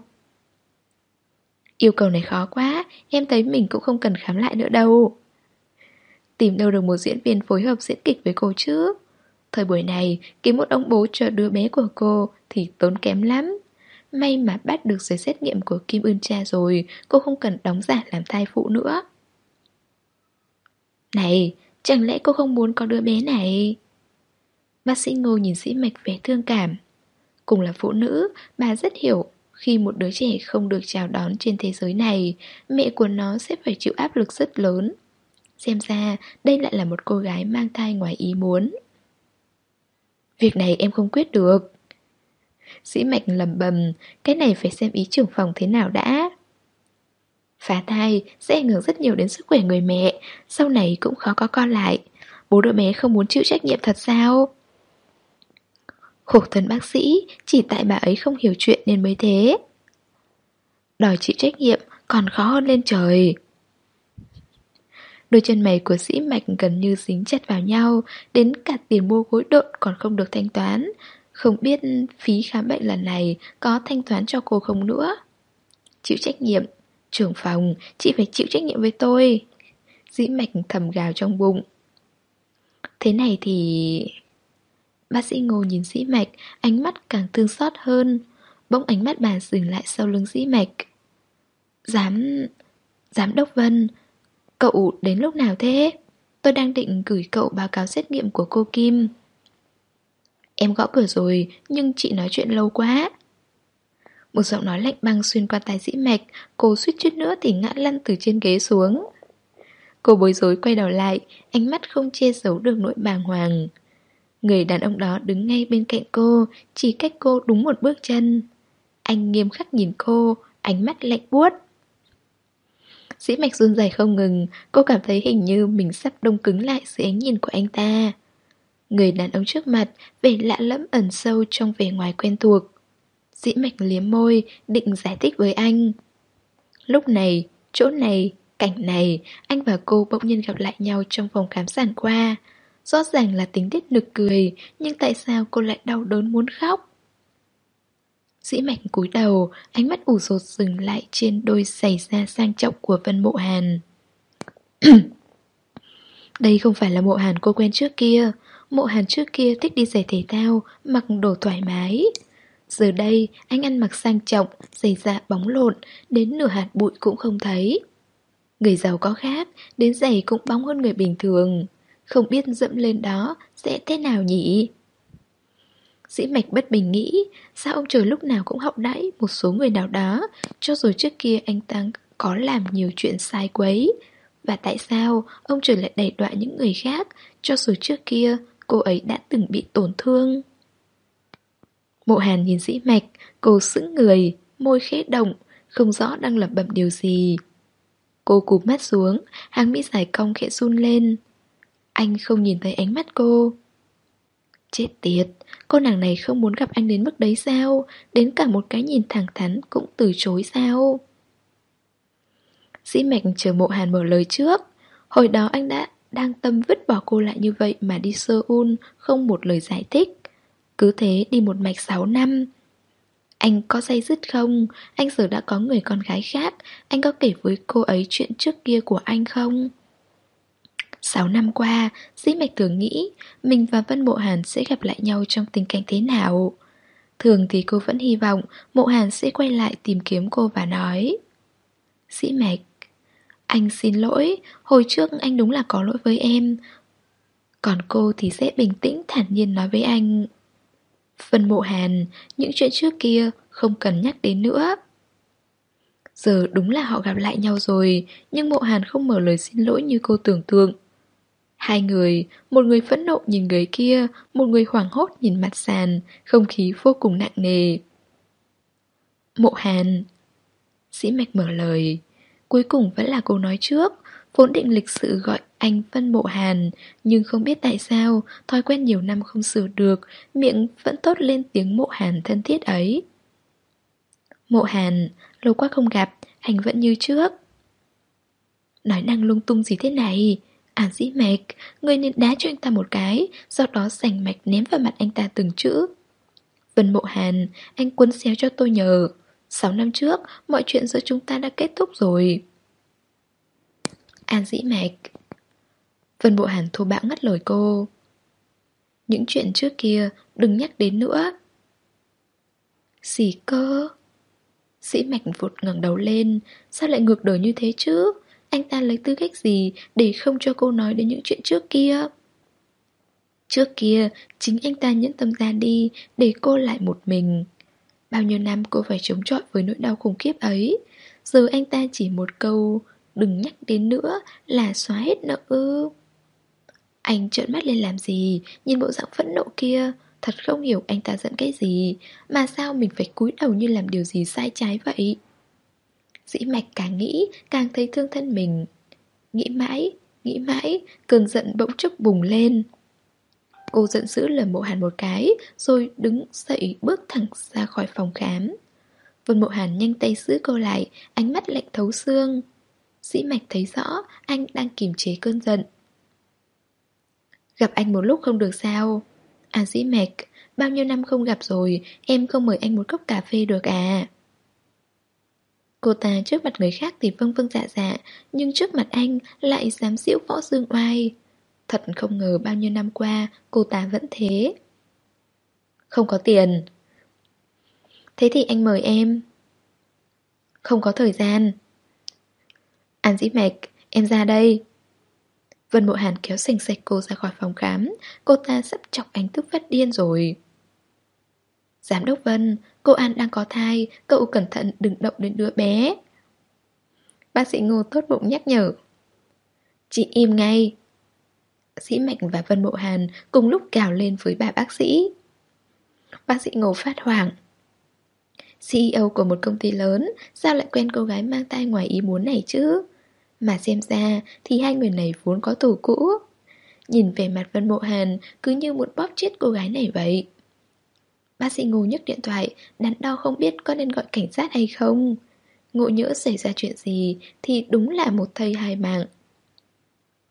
Yêu cầu này khó quá, em thấy mình cũng không cần khám lại nữa đâu. Tìm đâu được một diễn viên phối hợp diễn kịch với cô chứ. Thời buổi này, kiếm một ông bố cho đứa bé của cô thì tốn kém lắm. May mà bắt được giấy xét nghiệm của Kim Ưn Cha rồi, cô không cần đóng giả làm thai phụ nữa. Này, chẳng lẽ cô không muốn có đứa bé này? Bác sĩ Ngô nhìn Dĩ Mạch vẻ thương cảm. Cùng là phụ nữ, bà rất hiểu khi một đứa trẻ không được chào đón trên thế giới này, mẹ của nó sẽ phải chịu áp lực rất lớn. Xem ra, đây lại là một cô gái mang thai ngoài ý muốn. Việc này em không quyết được. Dĩ Mạch lẩm bẩm, cái này phải xem ý trưởng phòng thế nào đã. Phá thai sẽ ảnh hưởng rất nhiều đến sức khỏe người mẹ, sau này cũng khó có con lại. Bố đứa bé không muốn chịu trách nhiệm thật sao? Khổ thân bác sĩ, chỉ tại bà ấy không hiểu chuyện nên mới thế. Đòi chịu trách nhiệm còn khó hơn lên trời. Đôi chân mày của Dĩ Mạch gần như dính chặt vào nhau, đến cả tiền mua gối độn còn không được thanh toán. Không biết phí khám bệnh lần này có thanh toán cho cô không nữa. Chịu trách nhiệm, trưởng phòng, chị phải chịu trách nhiệm với tôi. Dĩ Mạch thầm gào trong bụng. Thế này thì... Bác sĩ Ngô nhìn Dĩ Mạch, ánh mắt càng thương xót hơn. Bỗng ánh mắt bà dừng lại sau lưng Dĩ Mạch. Giám... Giám đốc Vân, cậu đến lúc nào thế? Tôi đang định gửi cậu báo cáo xét nghiệm của cô Kim. Em gõ cửa rồi, nhưng chị nói chuyện lâu quá. Một giọng nói lạnh băng xuyên qua tai Dĩ Mạch, cô suýt chút nữa thì ngã lăn từ trên ghế xuống. Cô bối rối quay đầu lại, ánh mắt không che giấu được nỗi bàng hoàng. Người đàn ông đó đứng ngay bên cạnh cô, chỉ cách cô đúng một bước chân. Anh nghiêm khắc nhìn cô, ánh mắt lạnh buốt. Dĩ Mạch run rẩy không ngừng, cô cảm thấy hình như mình sắp đông cứng lại dưới ánh nhìn của anh ta. Người đàn ông trước mặt, vẻ lạ lẫm ẩn sâu trong vẻ ngoài quen thuộc. Dĩ Mạch liếm môi, định giải thích với anh. Lúc này, chỗ này, cảnh này, anh và cô bỗng nhiên gặp lại nhau trong phòng khám sản khoa. Rõ ràng là tình tiết nực cười, nhưng tại sao cô lại đau đớn muốn khóc? Dĩ Mạch cúi đầu, ánh mắt ủ rột dừng lại trên đôi giày da sang trọng của Vân Mộ Hàn. Đây không phải là Mộ Hàn cô quen trước kia. Mộ Hàn trước kia thích đi giày thể thao, mặc đồ thoải mái. Giờ đây, anh ăn mặc sang trọng, giày da bóng lộn, đến nửa hạt bụi cũng không thấy. Người giàu có khác, đến giày cũng bóng hơn người bình thường. Không biết dẫm lên đó sẽ thế nào nhỉ? Dĩ Mạch bất bình nghĩ, sao ông trời lúc nào cũng hậu đãi một số người nào đó, cho dù trước kia anh ta có làm nhiều chuyện sai quấy. Và tại sao ông trời lại đẩy đọa những người khác, cho dù trước kia cô ấy đã từng bị tổn thương? Mộ Hàn nhìn Dĩ Mạch, cô sững người, môi khẽ động, không rõ đang lẩm bẩm điều gì. Cô cụp mắt xuống, hàng mi dài cong khẽ run lên. Anh không nhìn thấy ánh mắt cô. Chết tiệt, cô nàng này không muốn gặp anh đến mức đấy sao? Đến cả một cái nhìn thẳng thắn cũng từ chối sao? Dĩ Mạch chờ Mộ Hàn mở lời trước. Hồi đó anh đã đang tâm vứt bỏ cô lại như vậy mà đi Seoul, không một lời giải thích. Cứ thế đi một mạch sáu năm. Anh có day dứt không? Anh giờ đã có người con gái khác. Anh có kể với cô ấy chuyện trước kia của anh không? Sáu năm qua, Dĩ Mạch thường nghĩ mình và Vân Mộ Hàn sẽ gặp lại nhau trong tình cảnh thế nào. Thường thì cô vẫn hy vọng Mộ Hàn sẽ quay lại tìm kiếm cô và nói: Dĩ Mạch, anh xin lỗi, hồi trước anh đúng là có lỗi với em. Còn cô thì sẽ bình tĩnh thản nhiên nói với anh: Vân Mộ Hàn, những chuyện trước kia không cần nhắc đến nữa. Giờ đúng là họ gặp lại nhau rồi, nhưng Mộ Hàn không mở lời xin lỗi như cô tưởng tượng. Hai người, một người phẫn nộ nhìn người kia, một người hoảng hốt nhìn mặt sàn, không khí vô cùng nặng nề. Mộ Hàn. Dĩ Mạch mở lời. Cuối cùng vẫn là cô nói trước. Vốn định lịch sự gọi anh Vân Mộ Hàn, nhưng không biết tại sao, thói quen nhiều năm không sửa được, miệng vẫn tốt lên tiếng Mộ Hàn thân thiết ấy. Mộ Hàn, lâu quá không gặp, anh vẫn như trước. Nói năng lung tung gì thế này? À Dĩ Mạch, ngươi nên đá cho anh ta một cái, sau đó sành mạch ném vào mặt anh ta từng chữ. Vân Mộ Hàn, anh quấn xéo cho tôi nhờ. Sáu năm trước, mọi chuyện giữa chúng ta đã kết thúc rồi. An Dĩ Mạch. Vân Mộ Hàn thô bạo ngắt lời cô. Những chuyện trước kia, đừng nhắc đến nữa. Gì cơ? Dĩ Mạch vụt ngẩng đầu lên. Sao lại ngược đời như thế chứ? Anh ta lấy tư cách gì để không cho cô nói đến những chuyện trước kia? Trước kia, chính anh ta nhẫn tâm ra đi, để cô lại một mình. Bao nhiêu năm cô phải chống chọi với nỗi đau khủng khiếp ấy. Giờ anh ta chỉ một câu đừng nhắc đến nữa là xóa hết nợ ư? Anh trợn mắt lên làm gì? Nhìn bộ dạng phẫn nộ kia, thật không hiểu anh ta giận cái gì. Mà sao mình phải cúi đầu như làm điều gì sai trái vậy? Dĩ Mạch càng nghĩ càng thấy thương thân mình. Nghĩ mãi, nghĩ mãi, cơn giận bỗng chốc bùng lên. Cô giận dữ lườm Mộ Hàn một cái, rồi đứng dậy bước thẳng ra khỏi phòng khám. Vân Mộ Hàn nhanh tay giữ cô lại, ánh mắt lạnh thấu xương. Dĩ Mạch thấy rõ anh đang kiềm chế cơn giận. Gặp anh một lúc không được sao? À Dĩ Mạch, bao nhiêu năm không gặp rồi, em không mời anh một cốc cà phê được à? Cô ta trước mặt người khác thì vâng vâng dạ dạ, nhưng trước mặt anh lại dám giễu võ dương oai. Thật không ngờ bao nhiêu năm qua cô ta vẫn thế. Không có tiền. Thế thì anh mời em. Không có thời gian. An Dĩ Mạch, em ra đây. Vân Mộ Hàn kéo sành sạch cô ra khỏi phòng khám. Cô ta sắp chọc anh tức phát điên rồi. Giám đốc Vân, cô An đang có thai, cậu cẩn thận đừng động đến đứa bé. Bác sĩ Ngô tốt bụng nhắc nhở. Chị im ngay. Dĩ Mạch và Vân Mộ Hàn cùng lúc gào lên với bà bác sĩ. Bác sĩ Ngô phát hoảng. xê e ô của một công ty lớn, sao lại quen cô gái mang thai ngoài ý muốn này chứ? Mà xem ra thì hai người này vốn có thù cũ. Nhìn về mặt Vân Mộ Hàn cứ như muốn bóp chết cô gái này vậy. Bác sĩ Ngô nhấc điện thoại, đắn đo không biết có nên gọi cảnh sát hay không. Ngộ nhỡ xảy ra chuyện gì thì đúng là một thây hai mạng.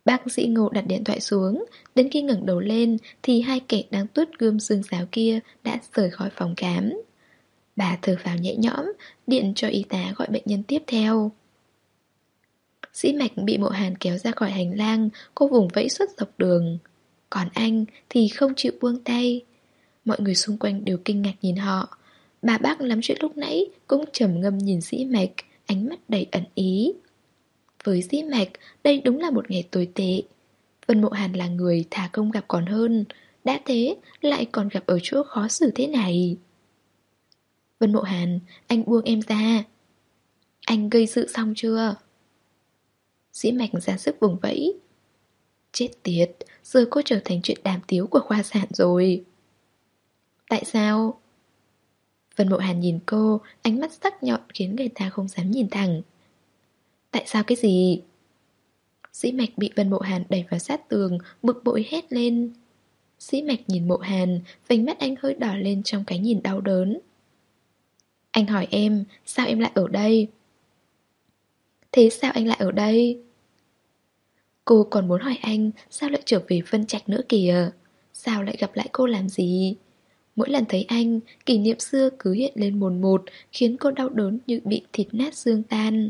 Bác sĩ Ngô đặt điện thoại xuống. Đến khi ngẩng đầu lên thì hai kẻ đang tuốt gươm xương giáo kia đã rời khỏi phòng khám. Bà thở phào nhẹ nhõm, điện cho y tá gọi bệnh nhân tiếp theo. Sĩ Mạch bị Mộ Hàn kéo ra khỏi hành lang. Cô vùng vẫy suốt dọc đường. Còn anh thì không chịu buông tay. Mọi người xung quanh đều kinh ngạc nhìn họ. Bà bác lắm chuyện lúc nãy cũng trầm ngâm nhìn Sĩ Mạch, ánh mắt đầy ẩn ý. Với Sĩ Mạch, đây đúng là một ngày tồi tệ. Vân Mộ Hàn là người thà không gặp còn hơn. Đã thế, lại còn gặp ở chỗ khó xử thế này. Vân Mộ Hàn, anh buông em ra. Anh gây sự xong chưa? Sĩ Mạch ra sức vùng vẫy. Chết tiệt, giờ cô trở thành chuyện đàm tiếu của khoa sản rồi. Tại sao? Vân Mộ Hàn nhìn cô, ánh mắt sắc nhọn khiến người ta không dám nhìn thẳng. Tại sao cái gì? Sĩ Mạch bị Vân Mộ Hàn đẩy vào sát tường, bực bội hét lên. Sĩ Mạch nhìn Mộ Hàn, vành mắt anh hơi đỏ lên trong cái nhìn đau đớn. Anh hỏi em, sao em lại ở đây? Thế sao anh lại ở đây? Cô còn muốn hỏi anh, sao lại trở về Vân Trạch nữa kìa? Sao lại gặp lại cô làm gì? Mỗi lần thấy anh, kỷ niệm xưa cứ hiện lên mồn một, khiến cô đau đớn như bị thịt nát xương tan.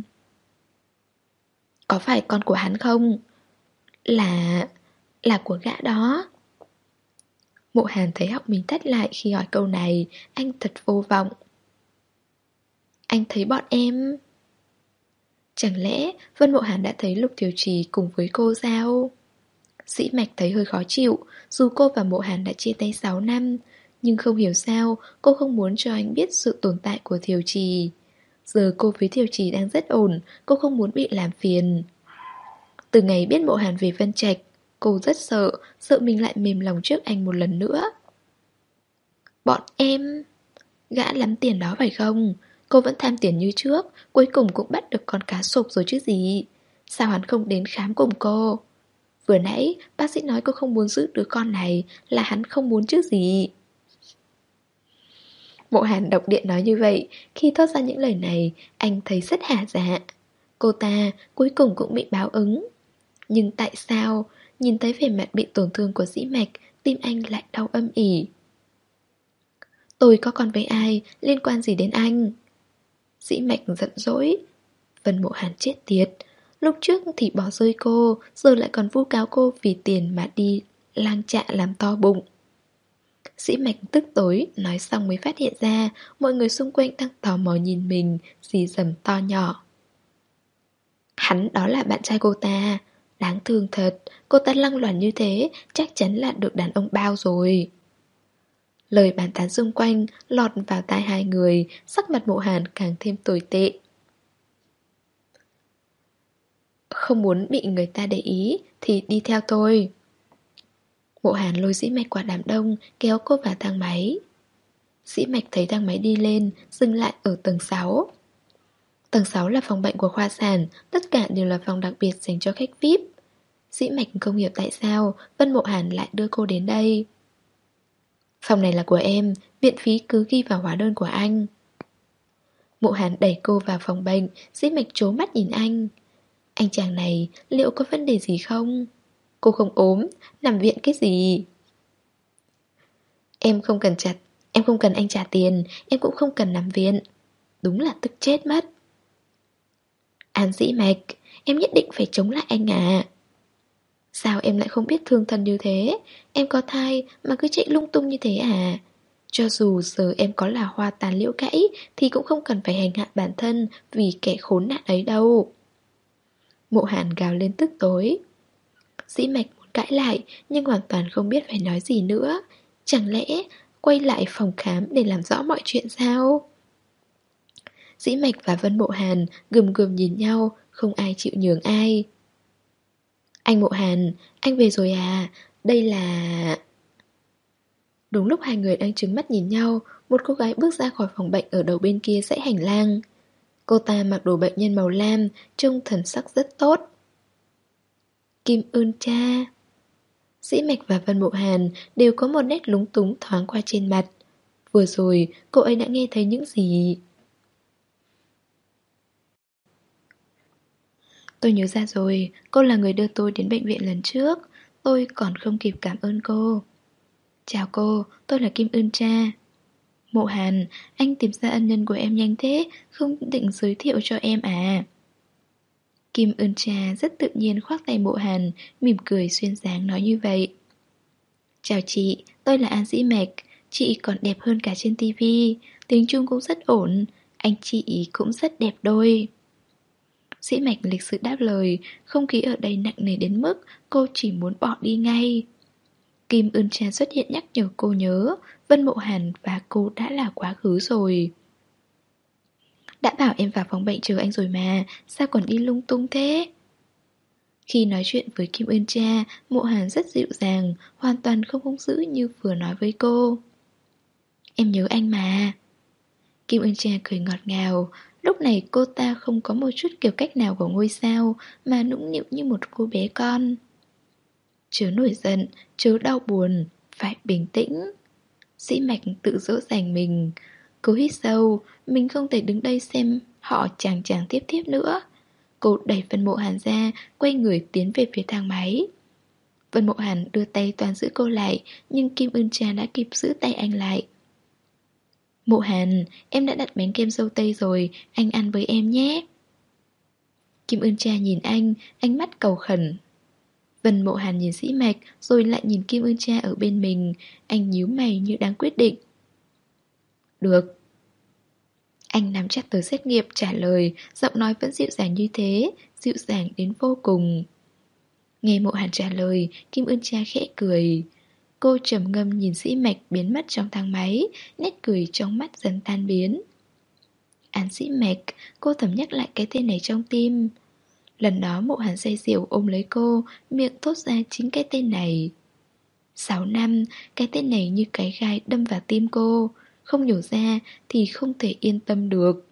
Có phải con của hắn không? Là... là của gã đó. Mộ Hàn thấy họng mình thắt lại khi hỏi câu này, anh thật vô vọng. Anh thấy bọn em... Chẳng lẽ Vân Mộ Hàn đã thấy Lục Thiều Trì cùng với cô sao? Sĩ Mạch thấy hơi khó chịu, dù cô và Mộ Hàn đã chia tay sáu năm, nhưng không hiểu sao cô không muốn cho anh biết sự tồn tại của Thiều Trì. Giờ cô với Thiều Trì đang rất ổn, cô không muốn bị làm phiền. Từ ngày biết Mộ Hàn về Vân Trạch, cô rất sợ, sợ mình lại mềm lòng trước anh một lần nữa. Bọn em... Gã lắm tiền đó phải không? Cô vẫn tham tiền như trước, cuối cùng cũng bắt được con cá sộp rồi chứ gì. Sao hắn không đến khám cùng cô? Vừa nãy, bác sĩ nói cô không muốn giữ đứa con này, là hắn không muốn chứ gì. Mộ Hàn độc điện nói như vậy, khi thốt ra những lời này, anh thấy rất hả dạ. Cô ta cuối cùng cũng bị báo ứng. Nhưng tại sao, nhìn thấy vẻ mặt bị tổn thương của Sĩ Mạch, tim anh lại đau âm ỉ. Tôi có con với ai, liên quan gì đến anh? Sĩ Mạch giận dỗi. Vân Mộ Hàn chết tiệt. Lúc trước thì bỏ rơi cô, giờ lại còn vu cáo cô vì tiền mà đi lang chạ làm to bụng. Sĩ Mạch tức tối, nói xong mới phát hiện ra mọi người xung quanh đang tò mò nhìn mình, rì rầm to nhỏ. Hắn đó là bạn trai cô ta. Đáng thương thật, cô ta lăng loàn như thế, chắc chắn là được đàn ông bao rồi. Lời bàn tán xung quanh lọt vào tai hai người, sắc mặt Mộ Hàn càng thêm tồi tệ. Không muốn bị người ta để ý thì đi theo tôi. Mộ Hàn lôi Sĩ Mạch qua đám đông, kéo cô vào thang máy. Sĩ Mạch thấy thang máy đi lên, dừng lại ở tầng sáu. Tầng sáu là phòng bệnh của khoa sản, tất cả đều là phòng đặc biệt dành cho khách vi ai pi. Sĩ Mạch không hiểu tại sao Vân Mộ Hàn lại đưa cô đến đây. Phòng này là của em, viện phí cứ ghi vào hóa đơn của anh. Mộ Hàn đẩy cô vào phòng bệnh, Sĩ Mạch trố mắt nhìn anh. Anh chàng này liệu có vấn đề gì không? Cô không ốm, nằm viện cái gì? Em không cần trả, em không cần anh trả tiền, em cũng không cần nằm viện. Đúng là tức chết mất. An Sĩ Mạch, em nhất định phải chống lại anh à. Sao em lại không biết thương thân như thế? Em có thai mà cứ chạy lung tung như thế à? Cho dù giờ em có là hoa tàn liễu cãi thì cũng không cần phải hành hạ bản thân vì kẻ khốn nạn ấy đâu. Mộ Hàn gào lên tức tối. Sĩ Mạch muốn cãi lại nhưng hoàn toàn không biết phải nói gì nữa. Chẳng lẽ quay lại phòng khám để làm rõ mọi chuyện sao? Sĩ Mạch và Vân Mộ Hàn gườm gườm nhìn nhau, không ai chịu nhường ai. Anh Mộ Hàn, anh về rồi à? Đây là... Đúng lúc hai người đang trừng mắt nhìn nhau, một cô gái bước ra khỏi phòng bệnh ở đầu bên kia dãy hành lang. Cô ta mặc đồ bệnh nhân màu lam, trông thần sắc rất tốt. Kim ơn cha. Sĩ Mạch và Vân Mộ Hàn đều có một nét lúng túng thoáng qua trên mặt. Vừa rồi, cô ấy đã nghe thấy những gì? Tôi nhớ ra rồi, cô là người đưa tôi đến bệnh viện lần trước. Tôi còn không kịp cảm ơn cô. Chào cô, tôi là Kim Ưn Cha. Mộ Hàn, anh tìm ra ân nhân của em nhanh thế, không định giới thiệu cho em à? Kim Ưn Cha rất tự nhiên khoác tay Mộ Hàn, mỉm cười xuyên dáng nói như vậy. Chào chị, tôi là An Dĩ Mạch. Chị còn đẹp hơn cả trên tivi. Tiếng Trung cũng rất ổn. Anh chị cũng rất đẹp đôi. Dĩ Mạch lịch sự đáp lời. Không khí ở đây nặng nề đến mức cô chỉ muốn bỏ đi ngay. Kim Ưn Cha xuất hiện nhắc nhở cô nhớ Vân Mộ Hàn và cô đã là quá khứ rồi. Đã bảo em vào phòng bệnh chờ anh rồi mà, sao còn đi lung tung thế? Khi nói chuyện với Kim Ưn Cha, Mộ Hàn rất dịu dàng, hoàn toàn không hung dữ như vừa nói với cô. Em nhớ anh mà. Kim Ưn Cha cười ngọt ngào. Lúc này cô ta không có một chút kiểu cách nào của ngôi sao, mà nũng nịu như một cô bé con. Chớ nổi giận, chớ đau buồn, phải bình tĩnh. Dĩ Mạch tự dỗ dành mình. Cô hít sâu, mình không thể đứng đây xem họ chàng chàng tiếp tiếp nữa. Cô đẩy Vân Mộ Hàn ra, quay người tiến về phía thang máy. Vân Mộ Hàn đưa tay toàn giữ cô lại, nhưng Kim Ưn Cha đã kịp giữ tay anh lại. Mộ Hàn, em đã đặt bánh kem dâu tây rồi, anh ăn với em nhé. Kim Ưn Cha nhìn anh, ánh mắt cầu khẩn. Vân Mộ Hàn nhìn Dĩ Mạch, rồi lại nhìn Kim Ưn Cha ở bên mình. Anh nhíu mày như đang quyết định. Được. Anh nắm chặt tờ xét nghiệm trả lời, giọng nói vẫn dịu dàng như thế, dịu dàng đến vô cùng. Nghe Mộ Hàn trả lời, Kim Ưn Cha khẽ cười. Cô trầm ngâm nhìn Dĩ Mạch biến mất trong thang máy, nét cười trong mắt dần tan biến. An Dĩ Mạch, cô thầm nhắc lại cái tên này trong tim. Lần đó Mộ Hàn say xỉu ôm lấy cô, miệng thốt ra chính cái tên này. Sáu năm, cái tên này như cái gai đâm vào tim cô. Không nhổ ra thì không thể yên tâm được.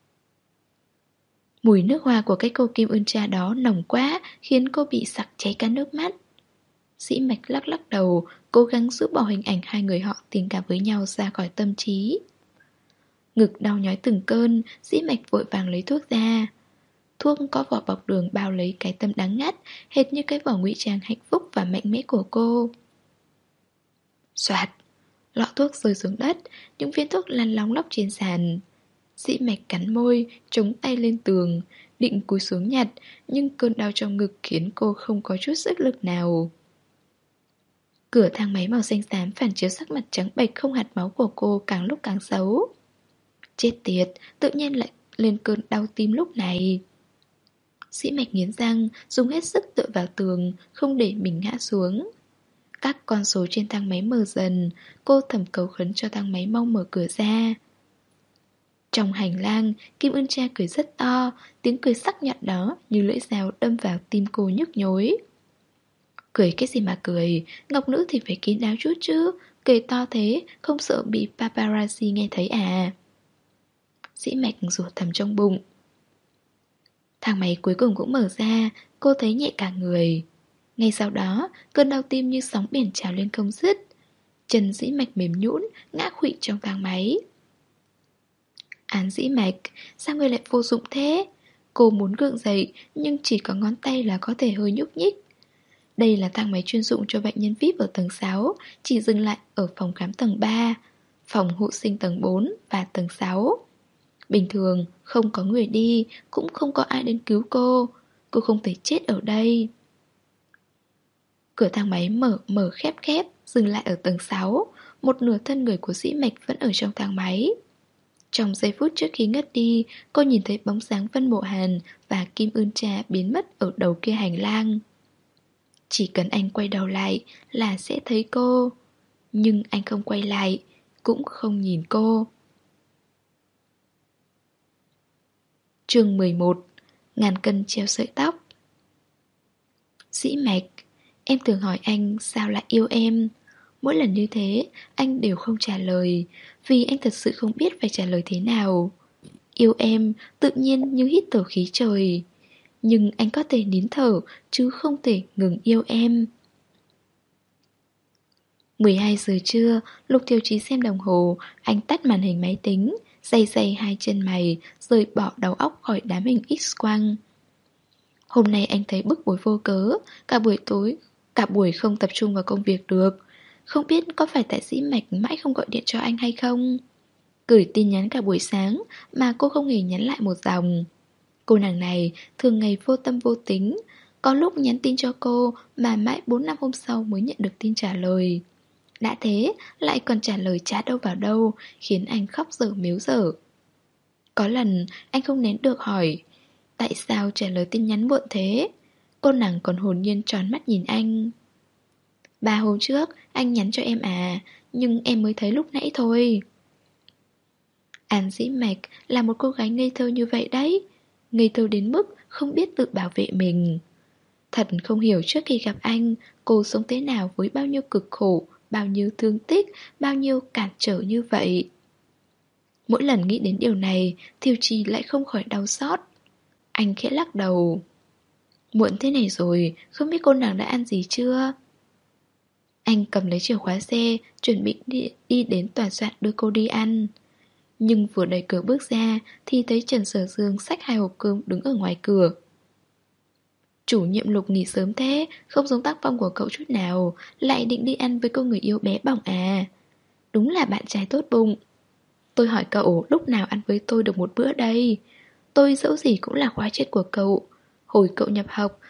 Mùi nước hoa của cái cô Kim Ưn Cha đó nồng quá, khiến cô bị sặc cháy cả nước mắt. Dĩ Mạch lắc lắc đầu, cố gắng giữ bỏ hình ảnh hai người họ tình cảm với nhau ra khỏi tâm trí. Ngực đau nhói từng cơn, Dĩ Mạch vội vàng lấy thuốc ra. Thuốc có vỏ bọc đường bao lấy cái tâm đắng ngắt, hệt như cái vỏ ngụy trang hạnh phúc và mạnh mẽ của cô. Soạt, lọ thuốc rơi xuống đất, những viên thuốc lăn lóng lóc trên sàn. Dĩ Mạch cắn môi, chống tay lên tường, định cúi xuống nhặt, nhưng cơn đau trong ngực khiến cô không có chút sức lực nào. Cửa thang máy màu xanh xám phản chiếu sắc mặt trắng bệch không hạt máu của cô càng lúc càng xấu. Chết tiệt, tự nhiên lại lên cơn đau tim lúc này. Dĩ Mạch nghiến răng, dùng hết sức tựa vào tường, không để mình ngã xuống. Các con số trên thang máy mờ dần, cô thầm cầu khấn cho thang máy mau mở cửa ra. Trong hành lang, Kim Ưn Cha cười rất to, tiếng cười sắc nhọn đó như lưỡi dao đâm vào tim cô nhức nhối. Cười cái gì mà cười, ngọc nữ thì phải kín đáo chút chứ, cười to thế, không sợ bị paparazzi nghe thấy à. Dĩ Mạch rủa thầm trong bụng. Thang máy cuối cùng cũng mở ra, cô thấy nhẹ cả người. Ngay sau đó, cơn đau tim như sóng biển trào lên không dứt. Chân Dĩ Mạch mềm nhũn, ngã khuỵu trong thang máy. Án Dĩ Mạch, sao ngươi lại vô dụng thế? Cô muốn gượng dậy, nhưng chỉ có ngón tay là có thể hơi nhúc nhích. Đây là thang máy chuyên dụng cho bệnh nhân vi ai pi ở tầng sáu, chỉ dừng lại ở phòng khám tầng ba, phòng hộ sinh tầng bốn và tầng sáu. Bình thường, không có người đi, cũng không có ai đến cứu cô. Cô không thể chết ở đây. Cửa thang máy mở mở khép khép, dừng lại ở tầng sáu. Một nửa thân người của Dĩ Mạch vẫn ở trong thang máy. Trong giây phút trước khi ngất đi, cô nhìn thấy bóng dáng Vân Mộ Hàn và Kim Ưn Cha biến mất ở đầu kia hành lang. Chỉ cần anh quay đầu lại là sẽ thấy cô. Nhưng anh không quay lại, cũng không nhìn cô. Chương mười một. Ngàn cân treo sợi tóc. Dĩ Mạch, em thường hỏi anh sao lại yêu em. Mỗi lần như thế, anh đều không trả lời, vì anh thật sự không biết phải trả lời thế nào. Yêu em, tự nhiên như hít thở khí trời. Nhưng anh có thể nín thở, chứ không thể ngừng yêu em. mười hai giờ trưa, Lục Thiều Chí xem đồng hồ, anh tắt màn hình máy tính, day day hai chân mày, rời bỏ đầu óc khỏi đám hình X-quang. Hôm nay anh thấy bức bối vô cớ, cả buổi tối, cả buổi không tập trung vào công việc được. Không biết có phải tại Dĩ Mạch mãi không gọi điện cho anh hay không? Gửi tin nhắn cả buổi sáng mà cô không hề nhắn lại một dòng. Cô nàng này thường ngày vô tâm vô tính, có lúc nhắn tin cho cô mà mãi bốn năm hôm sau mới nhận được tin trả lời. Đã thế, lại còn trả lời chả đâu vào đâu, khiến anh khóc dở mếu dở. Có lần, anh không nén được hỏi, tại sao trả lời tin nhắn muộn thế? Cô nàng còn hồn nhiên tròn mắt nhìn anh. Ba hôm trước, anh nhắn cho em à, nhưng em mới thấy lúc nãy thôi. An Dĩ Mạch là một cô gái ngây thơ như vậy đấy. Ngây thơ đến mức không biết tự bảo vệ mình. Thật không hiểu trước khi gặp anh, cô sống thế nào với bao nhiêu cực khổ, bao nhiêu thương tích, bao nhiêu cản trở như vậy. Mỗi lần nghĩ đến điều này, Thiều Trì lại không khỏi đau xót. Anh khẽ lắc đầu. Muộn thế này rồi, không biết cô nàng đã ăn gì chưa? Anh cầm lấy chìa khóa xe, chuẩn bị đi, đi đến tòa soạn đưa cô đi ăn. Nhưng vừa đẩy cửa bước ra thì thấy Trần Sở Dương xách hai hộp cơm đứng ở ngoài cửa. Chủ nhiệm Lục nghỉ sớm thế, không giống tác phong của cậu chút nào, lại định đi ăn với cô người yêu bé bỏng à. Đúng là bạn trai tốt bụng. Tôi hỏi cậu lúc nào ăn với tôi được một bữa đây? Tôi dẫu gì cũng là khóa chết của cậu. Hồi cậu nhập học,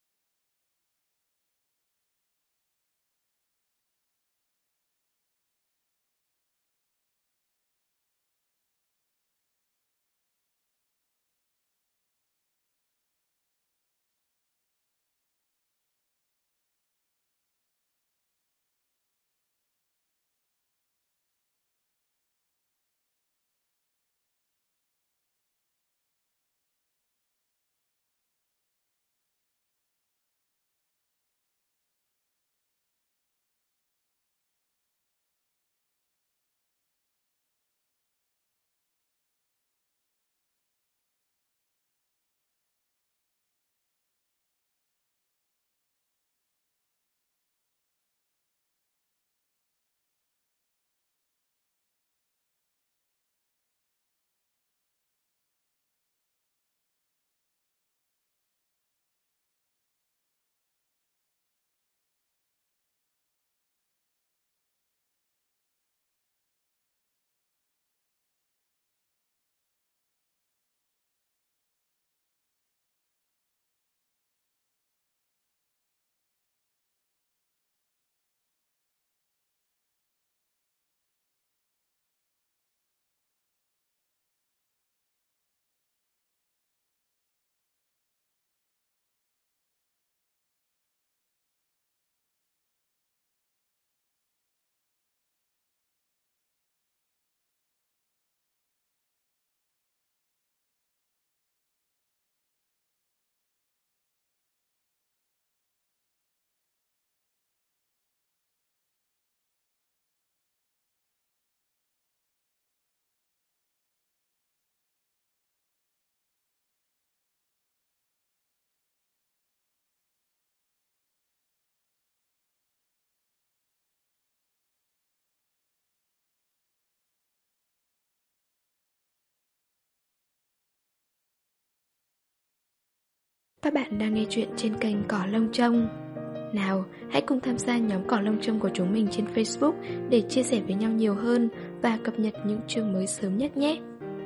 các bạn đang nghe chuyện trên kênh Cỏ Lông Trông. Nào, hãy cùng tham gia nhóm Cỏ Lông Trông của chúng mình trên Facebook để chia sẻ với nhau nhiều hơn và cập nhật những chương mới sớm nhất nhé.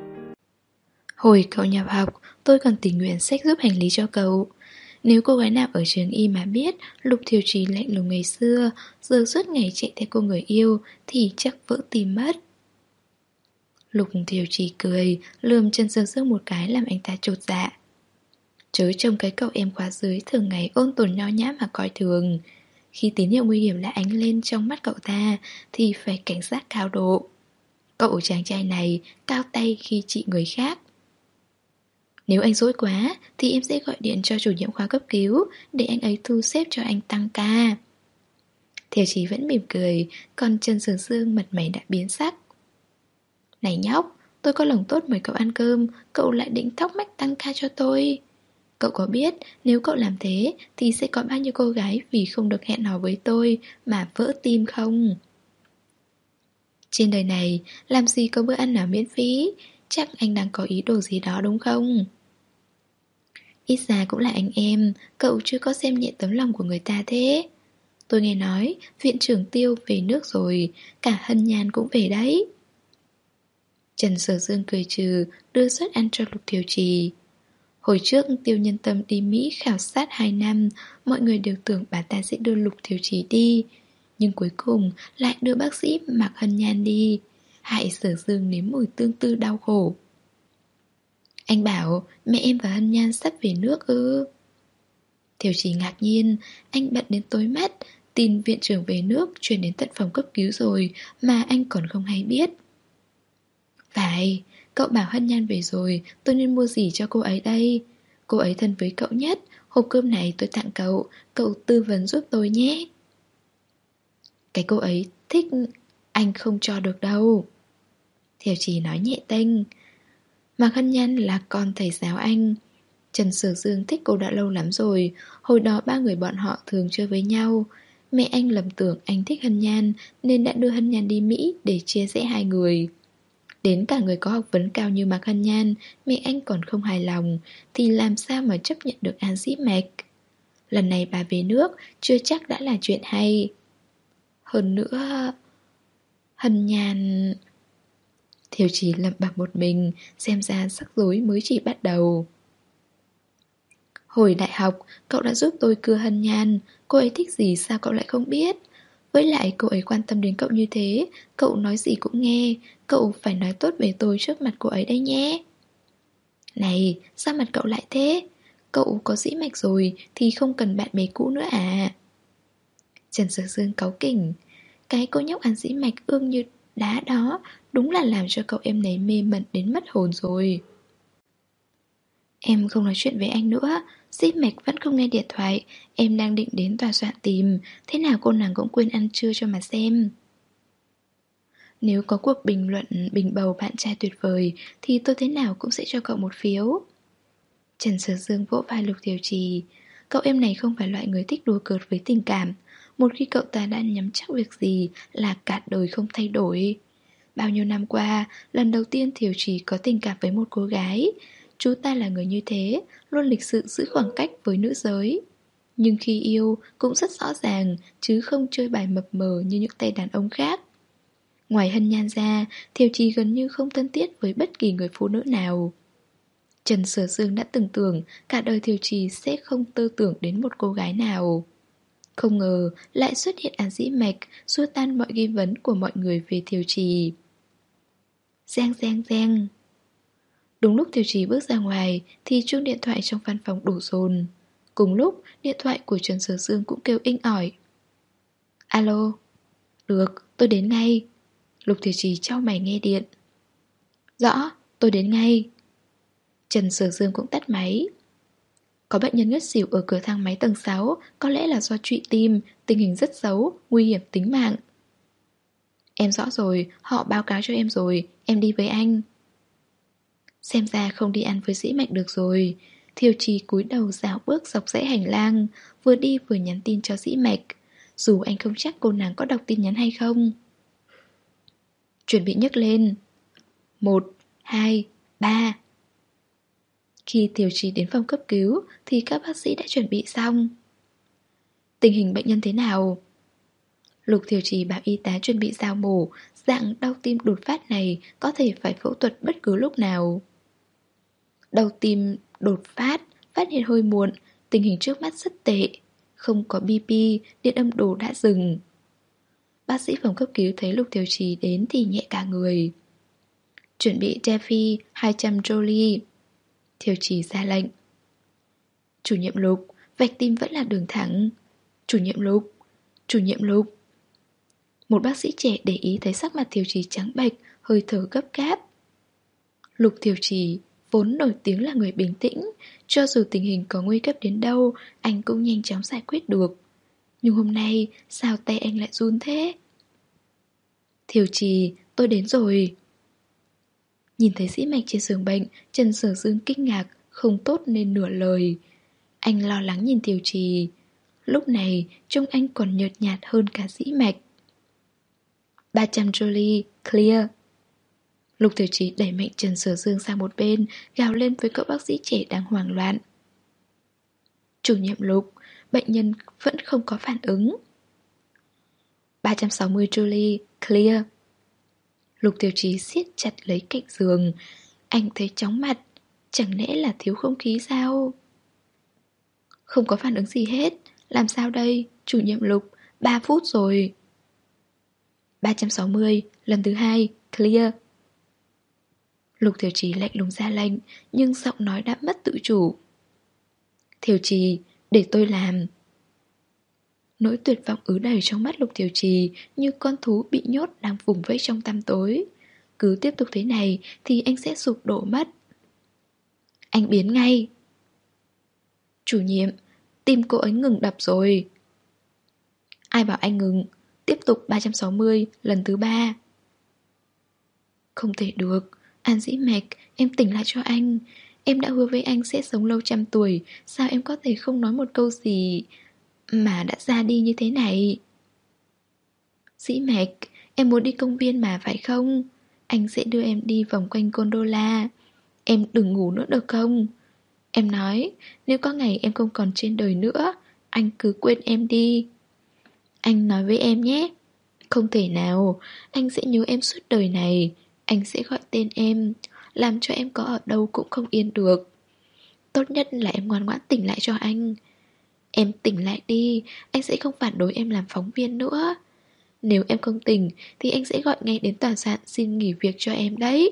Hồi cậu nhập học, tôi còn tình nguyện xách giúp hành lý cho cậu. Nếu cô gái nào ở trường y mà biết Lục Thiều Trì lạnh lùng ngày xưa, giờ suốt ngày chạy theo cô người yêu thì chắc vỡ tim mất. Lục Thiều Trì cười, lườm Trần Sương Sương một cái làm anh ta chột dạ. Chớ trông cái cậu em khóa dưới thường ngày ôn tồn nho nhã mà coi thường. Khi tín hiệu nguy hiểm đã ánh lên trong mắt cậu ta thì phải cảnh giác cao độ. Cậu chàng trai này cao tay khi trị người khác. Nếu anh dỗi quá thì em sẽ gọi điện cho chủ nhiệm khóa cấp cứu để anh ấy thu xếp cho anh tăng ca. Thiều Chí vẫn mỉm cười, còn Trần Sương Sương mặt mày đã biến sắc. Này nhóc, tôi có lòng tốt mời cậu ăn cơm, cậu lại định thóc mách tăng ca cho tôi. Cậu có biết nếu cậu làm thế thì sẽ có bao nhiêu cô gái vì không được hẹn hò với tôi mà vỡ tim không? Trên đời này làm gì có bữa ăn nào miễn phí, chắc anh đang có ý đồ gì đó đúng không? Ít ra cũng là anh em, cậu chưa có xem nhẹ tấm lòng của người ta thế. Tôi nghe nói viện trưởng Tiêu về nước rồi, cả Hân Nhan cũng về đấy. Trần Sở Dương cười trừ, đưa suất ăn cho Lục Thiều Trì. Hồi trước Tiêu Nhân Tâm đi Mỹ khảo sát hai năm, mọi người đều tưởng bà ta sẽ đưa Lục Thiều Trì đi. Nhưng cuối cùng lại đưa bác sĩ Mạc Hân Nhan đi, hại Sở Dương nếm mùi tương tư đau khổ. Anh bảo mẹ em và Hân Nhan sắp về nước ư? Thiều Trì ngạc nhiên, anh bận đến tối mắt, tin viện trưởng về nước chuyển đến tận phòng cấp cứu rồi mà anh còn không hay biết. Phải, cậu bảo Hân Nhan về rồi, tôi nên mua gì cho cô ấy đây? Cô ấy thân với cậu nhất, hộp cơm này tôi tặng cậu, cậu tư vấn giúp tôi nhé. Cái cô ấy thích anh không cho được đâu. Thiều Trì nói nhẹ tênh. Mạc Hân Nhan là con thầy giáo anh. Trần Sở Dương thích cô đã lâu lắm rồi. Hồi đó ba người bọn họ thường chơi với nhau. Mẹ anh lầm tưởng anh thích Hân Nhan nên đã đưa Hân Nhan đi Mỹ để chia rẽ hai người. Đến cả người có học vấn cao như Mạc Hân Nhan, mẹ anh còn không hài lòng, thì làm sao mà chấp nhận được An Dĩ Mạch. Lần này bà về nước chưa chắc đã là chuyện hay. Hơn nữa, Hân Nhan... Thiều Trì lẩm bẩm một mình, xem ra rắc rối mới chỉ bắt đầu. Hồi đại học, cậu đã giúp tôi cưa Hân Nhan, cô ấy thích gì sao cậu lại không biết? Với lại cô ấy quan tâm đến cậu như thế, cậu nói gì cũng nghe, cậu phải nói tốt về tôi trước mặt cô ấy đấy nhé. Này, sao mặt cậu lại thế? Cậu có dĩ mạch rồi thì không cần bạn bè cũ nữa à? Trần Sở Dương cáu kỉnh. Cái cô nhóc ăn dĩ mạch ương như đá đó đúng là làm cho cậu em này mê mẩn đến mất hồn rồi. Em không nói chuyện với anh nữa. Dĩ mạch vẫn không nghe điện thoại. Em đang định đến tòa soạn tìm. Thế nào cô nàng cũng quên ăn trưa cho mà xem. Nếu có cuộc bình luận bình bầu bạn trai tuyệt vời thì tôi thế nào cũng sẽ cho cậu một phiếu. Trần Sở Dương vỗ vai Lục Thiều Trì. Cậu em này không phải loại người thích đùa cợt với tình cảm. Một khi cậu ta đã nhắm chắc việc gì là cả đời không thay đổi. Bao nhiêu năm qua, lần đầu tiên Thiều Trì có tình cảm với một cô gái. Chú ta là người như thế, luôn lịch sự giữ khoảng cách với nữ giới. Nhưng khi yêu cũng rất rõ ràng, chứ không chơi bài mập mờ như những tay đàn ông khác. Ngoài Hân Nhan ra, Thiều Trì gần như không thân thiết với bất kỳ người phụ nữ nào. Trần Sở Dương đã từng tưởng cả đời Thiều Trì sẽ không tơ tưởng đến một cô gái nào. Không ngờ lại xuất hiện An Dĩ Mạch, xua tan mọi nghi vấn của mọi người về Thiều Trì. Reng reng reng. Đúng lúc Thiều Trì bước ra ngoài thì chuông điện thoại trong văn phòng đổ dồn. Cùng lúc điện thoại của Trần Sở Dương cũng kêu inh ỏi. Alo. Được, tôi đến ngay. Lục Thiều Trì chau mày nghe điện. Rõ, tôi đến ngay. Trần Sở Dương cũng tắt máy. Có bệnh nhân ngất xỉu ở cửa thang máy tầng sáu, có lẽ là do trụy tim, tình hình rất xấu, nguy hiểm tính mạng. Em rõ rồi, họ báo cáo cho em rồi, em đi với anh. Xem ra không đi ăn với Dĩ Mạch được rồi. Thiều Trì cúi đầu dạo bước dọc dãy hành lang, vừa đi vừa nhắn tin cho Dĩ Mạch. Dù anh không chắc cô nàng có đọc tin nhắn hay không. Chuẩn bị nhấc lên. Một, hai, ba. Khi Thiều Trì đến phòng cấp cứu thì các bác sĩ đã chuẩn bị xong. Tình hình bệnh nhân thế nào? Lục Thiều Trì bảo y tá chuẩn bị dao mổ. Dạng đau tim đột phát này có thể phải phẫu thuật bất cứ lúc nào. Đau tim đột phát, phát hiện hơi muộn, tình hình trước mắt rất tệ. Không có bê pê, điện âm đồ đã dừng. Bác sĩ phòng cấp cứu thấy Lục Thiều Trì đến thì nhẹ cả người. Chuẩn bị Defi hai trăm Jolie. Thiều Trì ra lệnh. Chủ nhiệm Lục, vạch tim vẫn là đường thẳng. Chủ nhiệm Lục, chủ nhiệm Lục. Một bác sĩ trẻ để ý thấy sắc mặt Thiều Trì trắng bệch, hơi thở gấp gáp. Lục Thiều Trì vốn nổi tiếng là người bình tĩnh, cho dù tình hình có nguy cấp đến đâu, anh cũng nhanh chóng giải quyết được. Nhưng hôm nay, sao tay anh lại run thế? Thiều Trì, tôi đến rồi. Nhìn thấy Dĩ Mạch trên giường bệnh, Trần Sở Dương kinh ngạc, không tốt nên nửa lời. Anh lo lắng nhìn Thiều Trì. Lúc này, trông anh còn nhợt nhạt hơn cả Dĩ Mạch. ba trăm Jolie, clear. Lục Thiều Trì đẩy mạnh Trần Sở Dương sang một bên, gào lên với cậu bác sĩ trẻ đang hoảng loạn. Chủ nhiệm Lục, bệnh nhân vẫn không có phản ứng. ba trăm sáu mươi Julie, clear. Lục Tiểu Chí siết chặt lấy cạnh giường. Anh thấy chóng mặt. Chẳng lẽ là thiếu không khí sao? Không có phản ứng gì hết. Làm sao đây, chủ nhiệm Lục? Ba phút rồi. ba trăm sáu mươi, lần thứ hai, clear. Lục Tiểu Chí lạnh lùng ra lệnh, nhưng giọng nói đã mất tự chủ. Tiểu Chí, để tôi làm. Nỗi tuyệt vọng ứ đầy trong mắt Lục Tiểu Trì như con thú bị nhốt đang vùng vẫy trong tăm tối. Cứ tiếp tục thế này thì anh sẽ sụp đổ mất. Anh biến ngay. Chủ nhiệm, tim cô ấy ngừng đập rồi. Ai bảo anh ngừng? Tiếp tục ba trăm sáu mươi, lần thứ ba. Không thể được. An Dĩ Mạch, em tỉnh lại cho anh. Em đã hứa với anh sẽ sống lâu trăm tuổi. Sao em có thể không nói một câu gì mà đã ra đi như thế này? Dĩ Mạch, em muốn đi công viên mà phải không? Anh sẽ đưa em đi vòng quanh gondola. Em đừng ngủ nữa được không? Em nói, nếu có ngày em không còn trên đời nữa, anh cứ quên em đi. Anh nói với em nhé. Không thể nào, anh sẽ nhớ em suốt đời này. Anh sẽ gọi tên em, làm cho em có ở đâu cũng không yên được. Tốt nhất là em ngoan ngoãn tỉnh lại cho anh. Em tỉnh lại đi, anh sẽ không phản đối em làm phóng viên nữa. Nếu em không tỉnh thì anh sẽ gọi ngay đến tòa soạn xin nghỉ việc cho em đấy.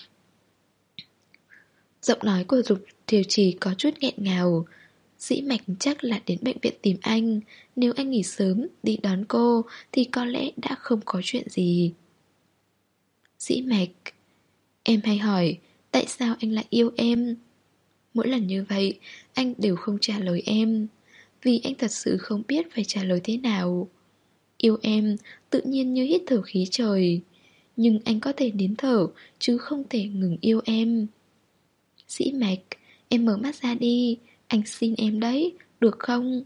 Giọng nói của Lục Thiều Trì có chút nghẹn ngào. Dĩ Mạch chắc là đến bệnh viện tìm anh. Nếu anh nghỉ sớm đi đón cô thì có lẽ đã không có chuyện gì. Dĩ Mạch, em hay hỏi tại sao anh lại yêu em. Mỗi lần như vậy anh đều không trả lời em, vì anh thật sự không biết phải trả lời thế nào. Yêu em tự nhiên như hít thở khí trời, nhưng anh có thể nín thở chứ không thể ngừng yêu em. Dĩ Mạch, em mở mắt ra đi. Anh xin em đấy, được không?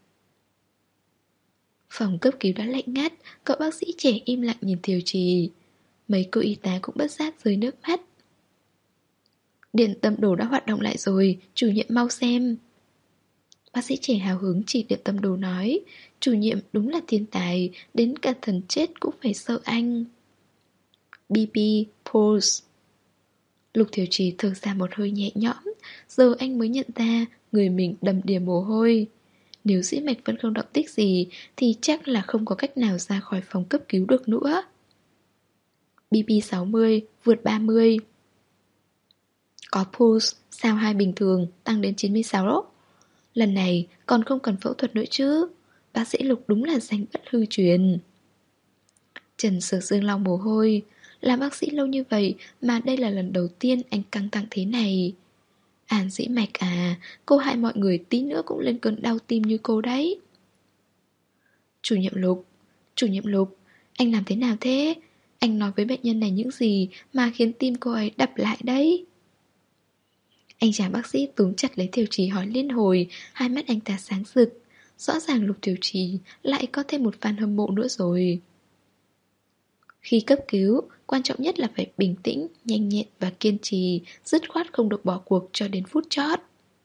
Phòng cấp cứu đã lạnh ngắt. Cậu bác sĩ trẻ im lặng nhìn Thiều Trì. Mấy cô y tá cũng bất giác rơi nước mắt. Điện tâm đồ đã hoạt động lại rồi. Chủ nhiệm mau xem. Bác sĩ trẻ hào hứng chỉ điện tâm đồ nói. Chủ nhiệm đúng là thiên tài, đến cả thần chết cũng phải sợ anh. bê pê, pulse. Lục Thiều Trì thở ra một hơi nhẹ nhõm. Giờ anh mới nhận ra người mình đầm đìa mồ hôi. Nếu Dĩ Mạch vẫn không động tích gì thì chắc là không có cách nào ra khỏi phòng cấp cứu được nữa. bê pê sáu mươi, vượt ba mươi. Có pulse, sao hai bình thường, tăng đến chín mươi sáu. Lần này còn không cần phẫu thuật nữa chứ. Bác sĩ Lục đúng là danh bất hư truyền. Trần Sở Dương lau mồ hôi. Làm bác sĩ lâu như vậy mà đây là lần đầu tiên anh căng thẳng thế này. An Dĩ Mạch à, cô hại mọi người tí nữa cũng lên cơn đau tim như cô đấy. Chủ nhiệm Lục, chủ nhiệm Lục, anh làm thế nào thế? Anh nói với bệnh nhân này những gì mà khiến tim cô ấy đập lại đấy? Anh chàng bác sĩ túm chặt lấy Thiều Trì hỏi liên hồi, hai mắt anh ta sáng rực. Rõ ràng Lục Thiều Trì lại có thêm một fan hâm mộ nữa rồi. Khi cấp cứu, quan trọng nhất là phải bình tĩnh, nhanh nhẹn và kiên trì, dứt khoát không được bỏ cuộc cho đến phút chót.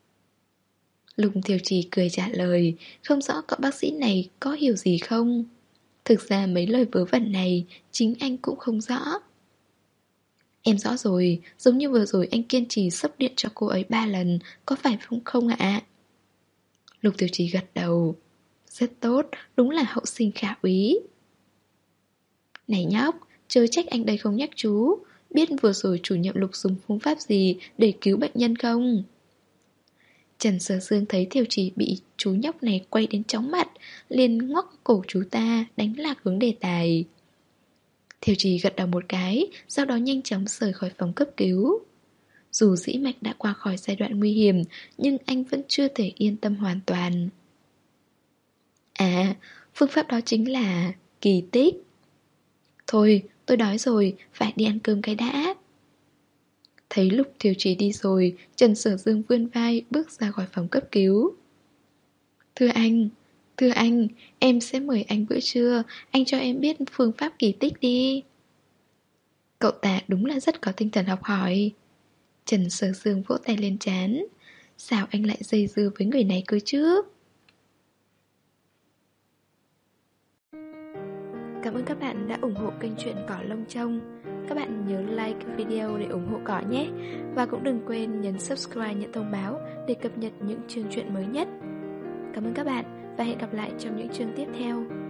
Lục Thiều Trì cười trả lời, không rõ cậu bác sĩ này có hiểu gì không. Thực ra mấy lời vớ vẩn này, chính anh cũng không rõ. Em rõ rồi, giống như vừa rồi anh kiên trì sốc điện cho cô ấy ba lần, có phải không không ạ? Lục Thiều Trì gật đầu. Rất tốt, đúng là hậu sinh khả úy. Này nhóc, chớ trách anh đây không nhắc chú. Biết vừa rồi chủ nhiệm Lục dùng phương pháp gì để cứu bệnh nhân không? Trần Sở Dương thấy Thiều Trì bị chú nhóc này quay đến chóng mặt, liền ngoắc cổ chú ta, đánh lạc hướng đề tài. Thiều Trì gật đầu một cái, sau đó nhanh chóng rời khỏi phòng cấp cứu. Dù Dĩ Mạch đã qua khỏi giai đoạn nguy hiểm, nhưng anh vẫn chưa thể yên tâm hoàn toàn. À, phương pháp đó chính là kỳ tích. Thôi, tôi đói rồi, phải đi ăn cơm cái đã. Thấy Lục Thiều Trì đi rồi, Trần Sở Dương vươn vai bước ra khỏi phòng cấp cứu. Thưa anh, thưa anh, em sẽ mời anh bữa trưa, anh cho em biết phương pháp kỳ tích đi. Cậu ta đúng là rất có tinh thần học hỏi. Trần Sở Dương vỗ tay lên trán. Sao anh lại dây dưa với người này cơ chứ? Cảm ơn các bạn đã ủng hộ kênh Chuyện Cỏ Lông Trông. Các bạn nhớ like video để ủng hộ cỏ nhé. Và cũng đừng quên nhấn subscribe nhận thông báo để cập nhật những chương truyện mới nhất. Cảm ơn các bạn và hẹn gặp lại trong những chương tiếp theo.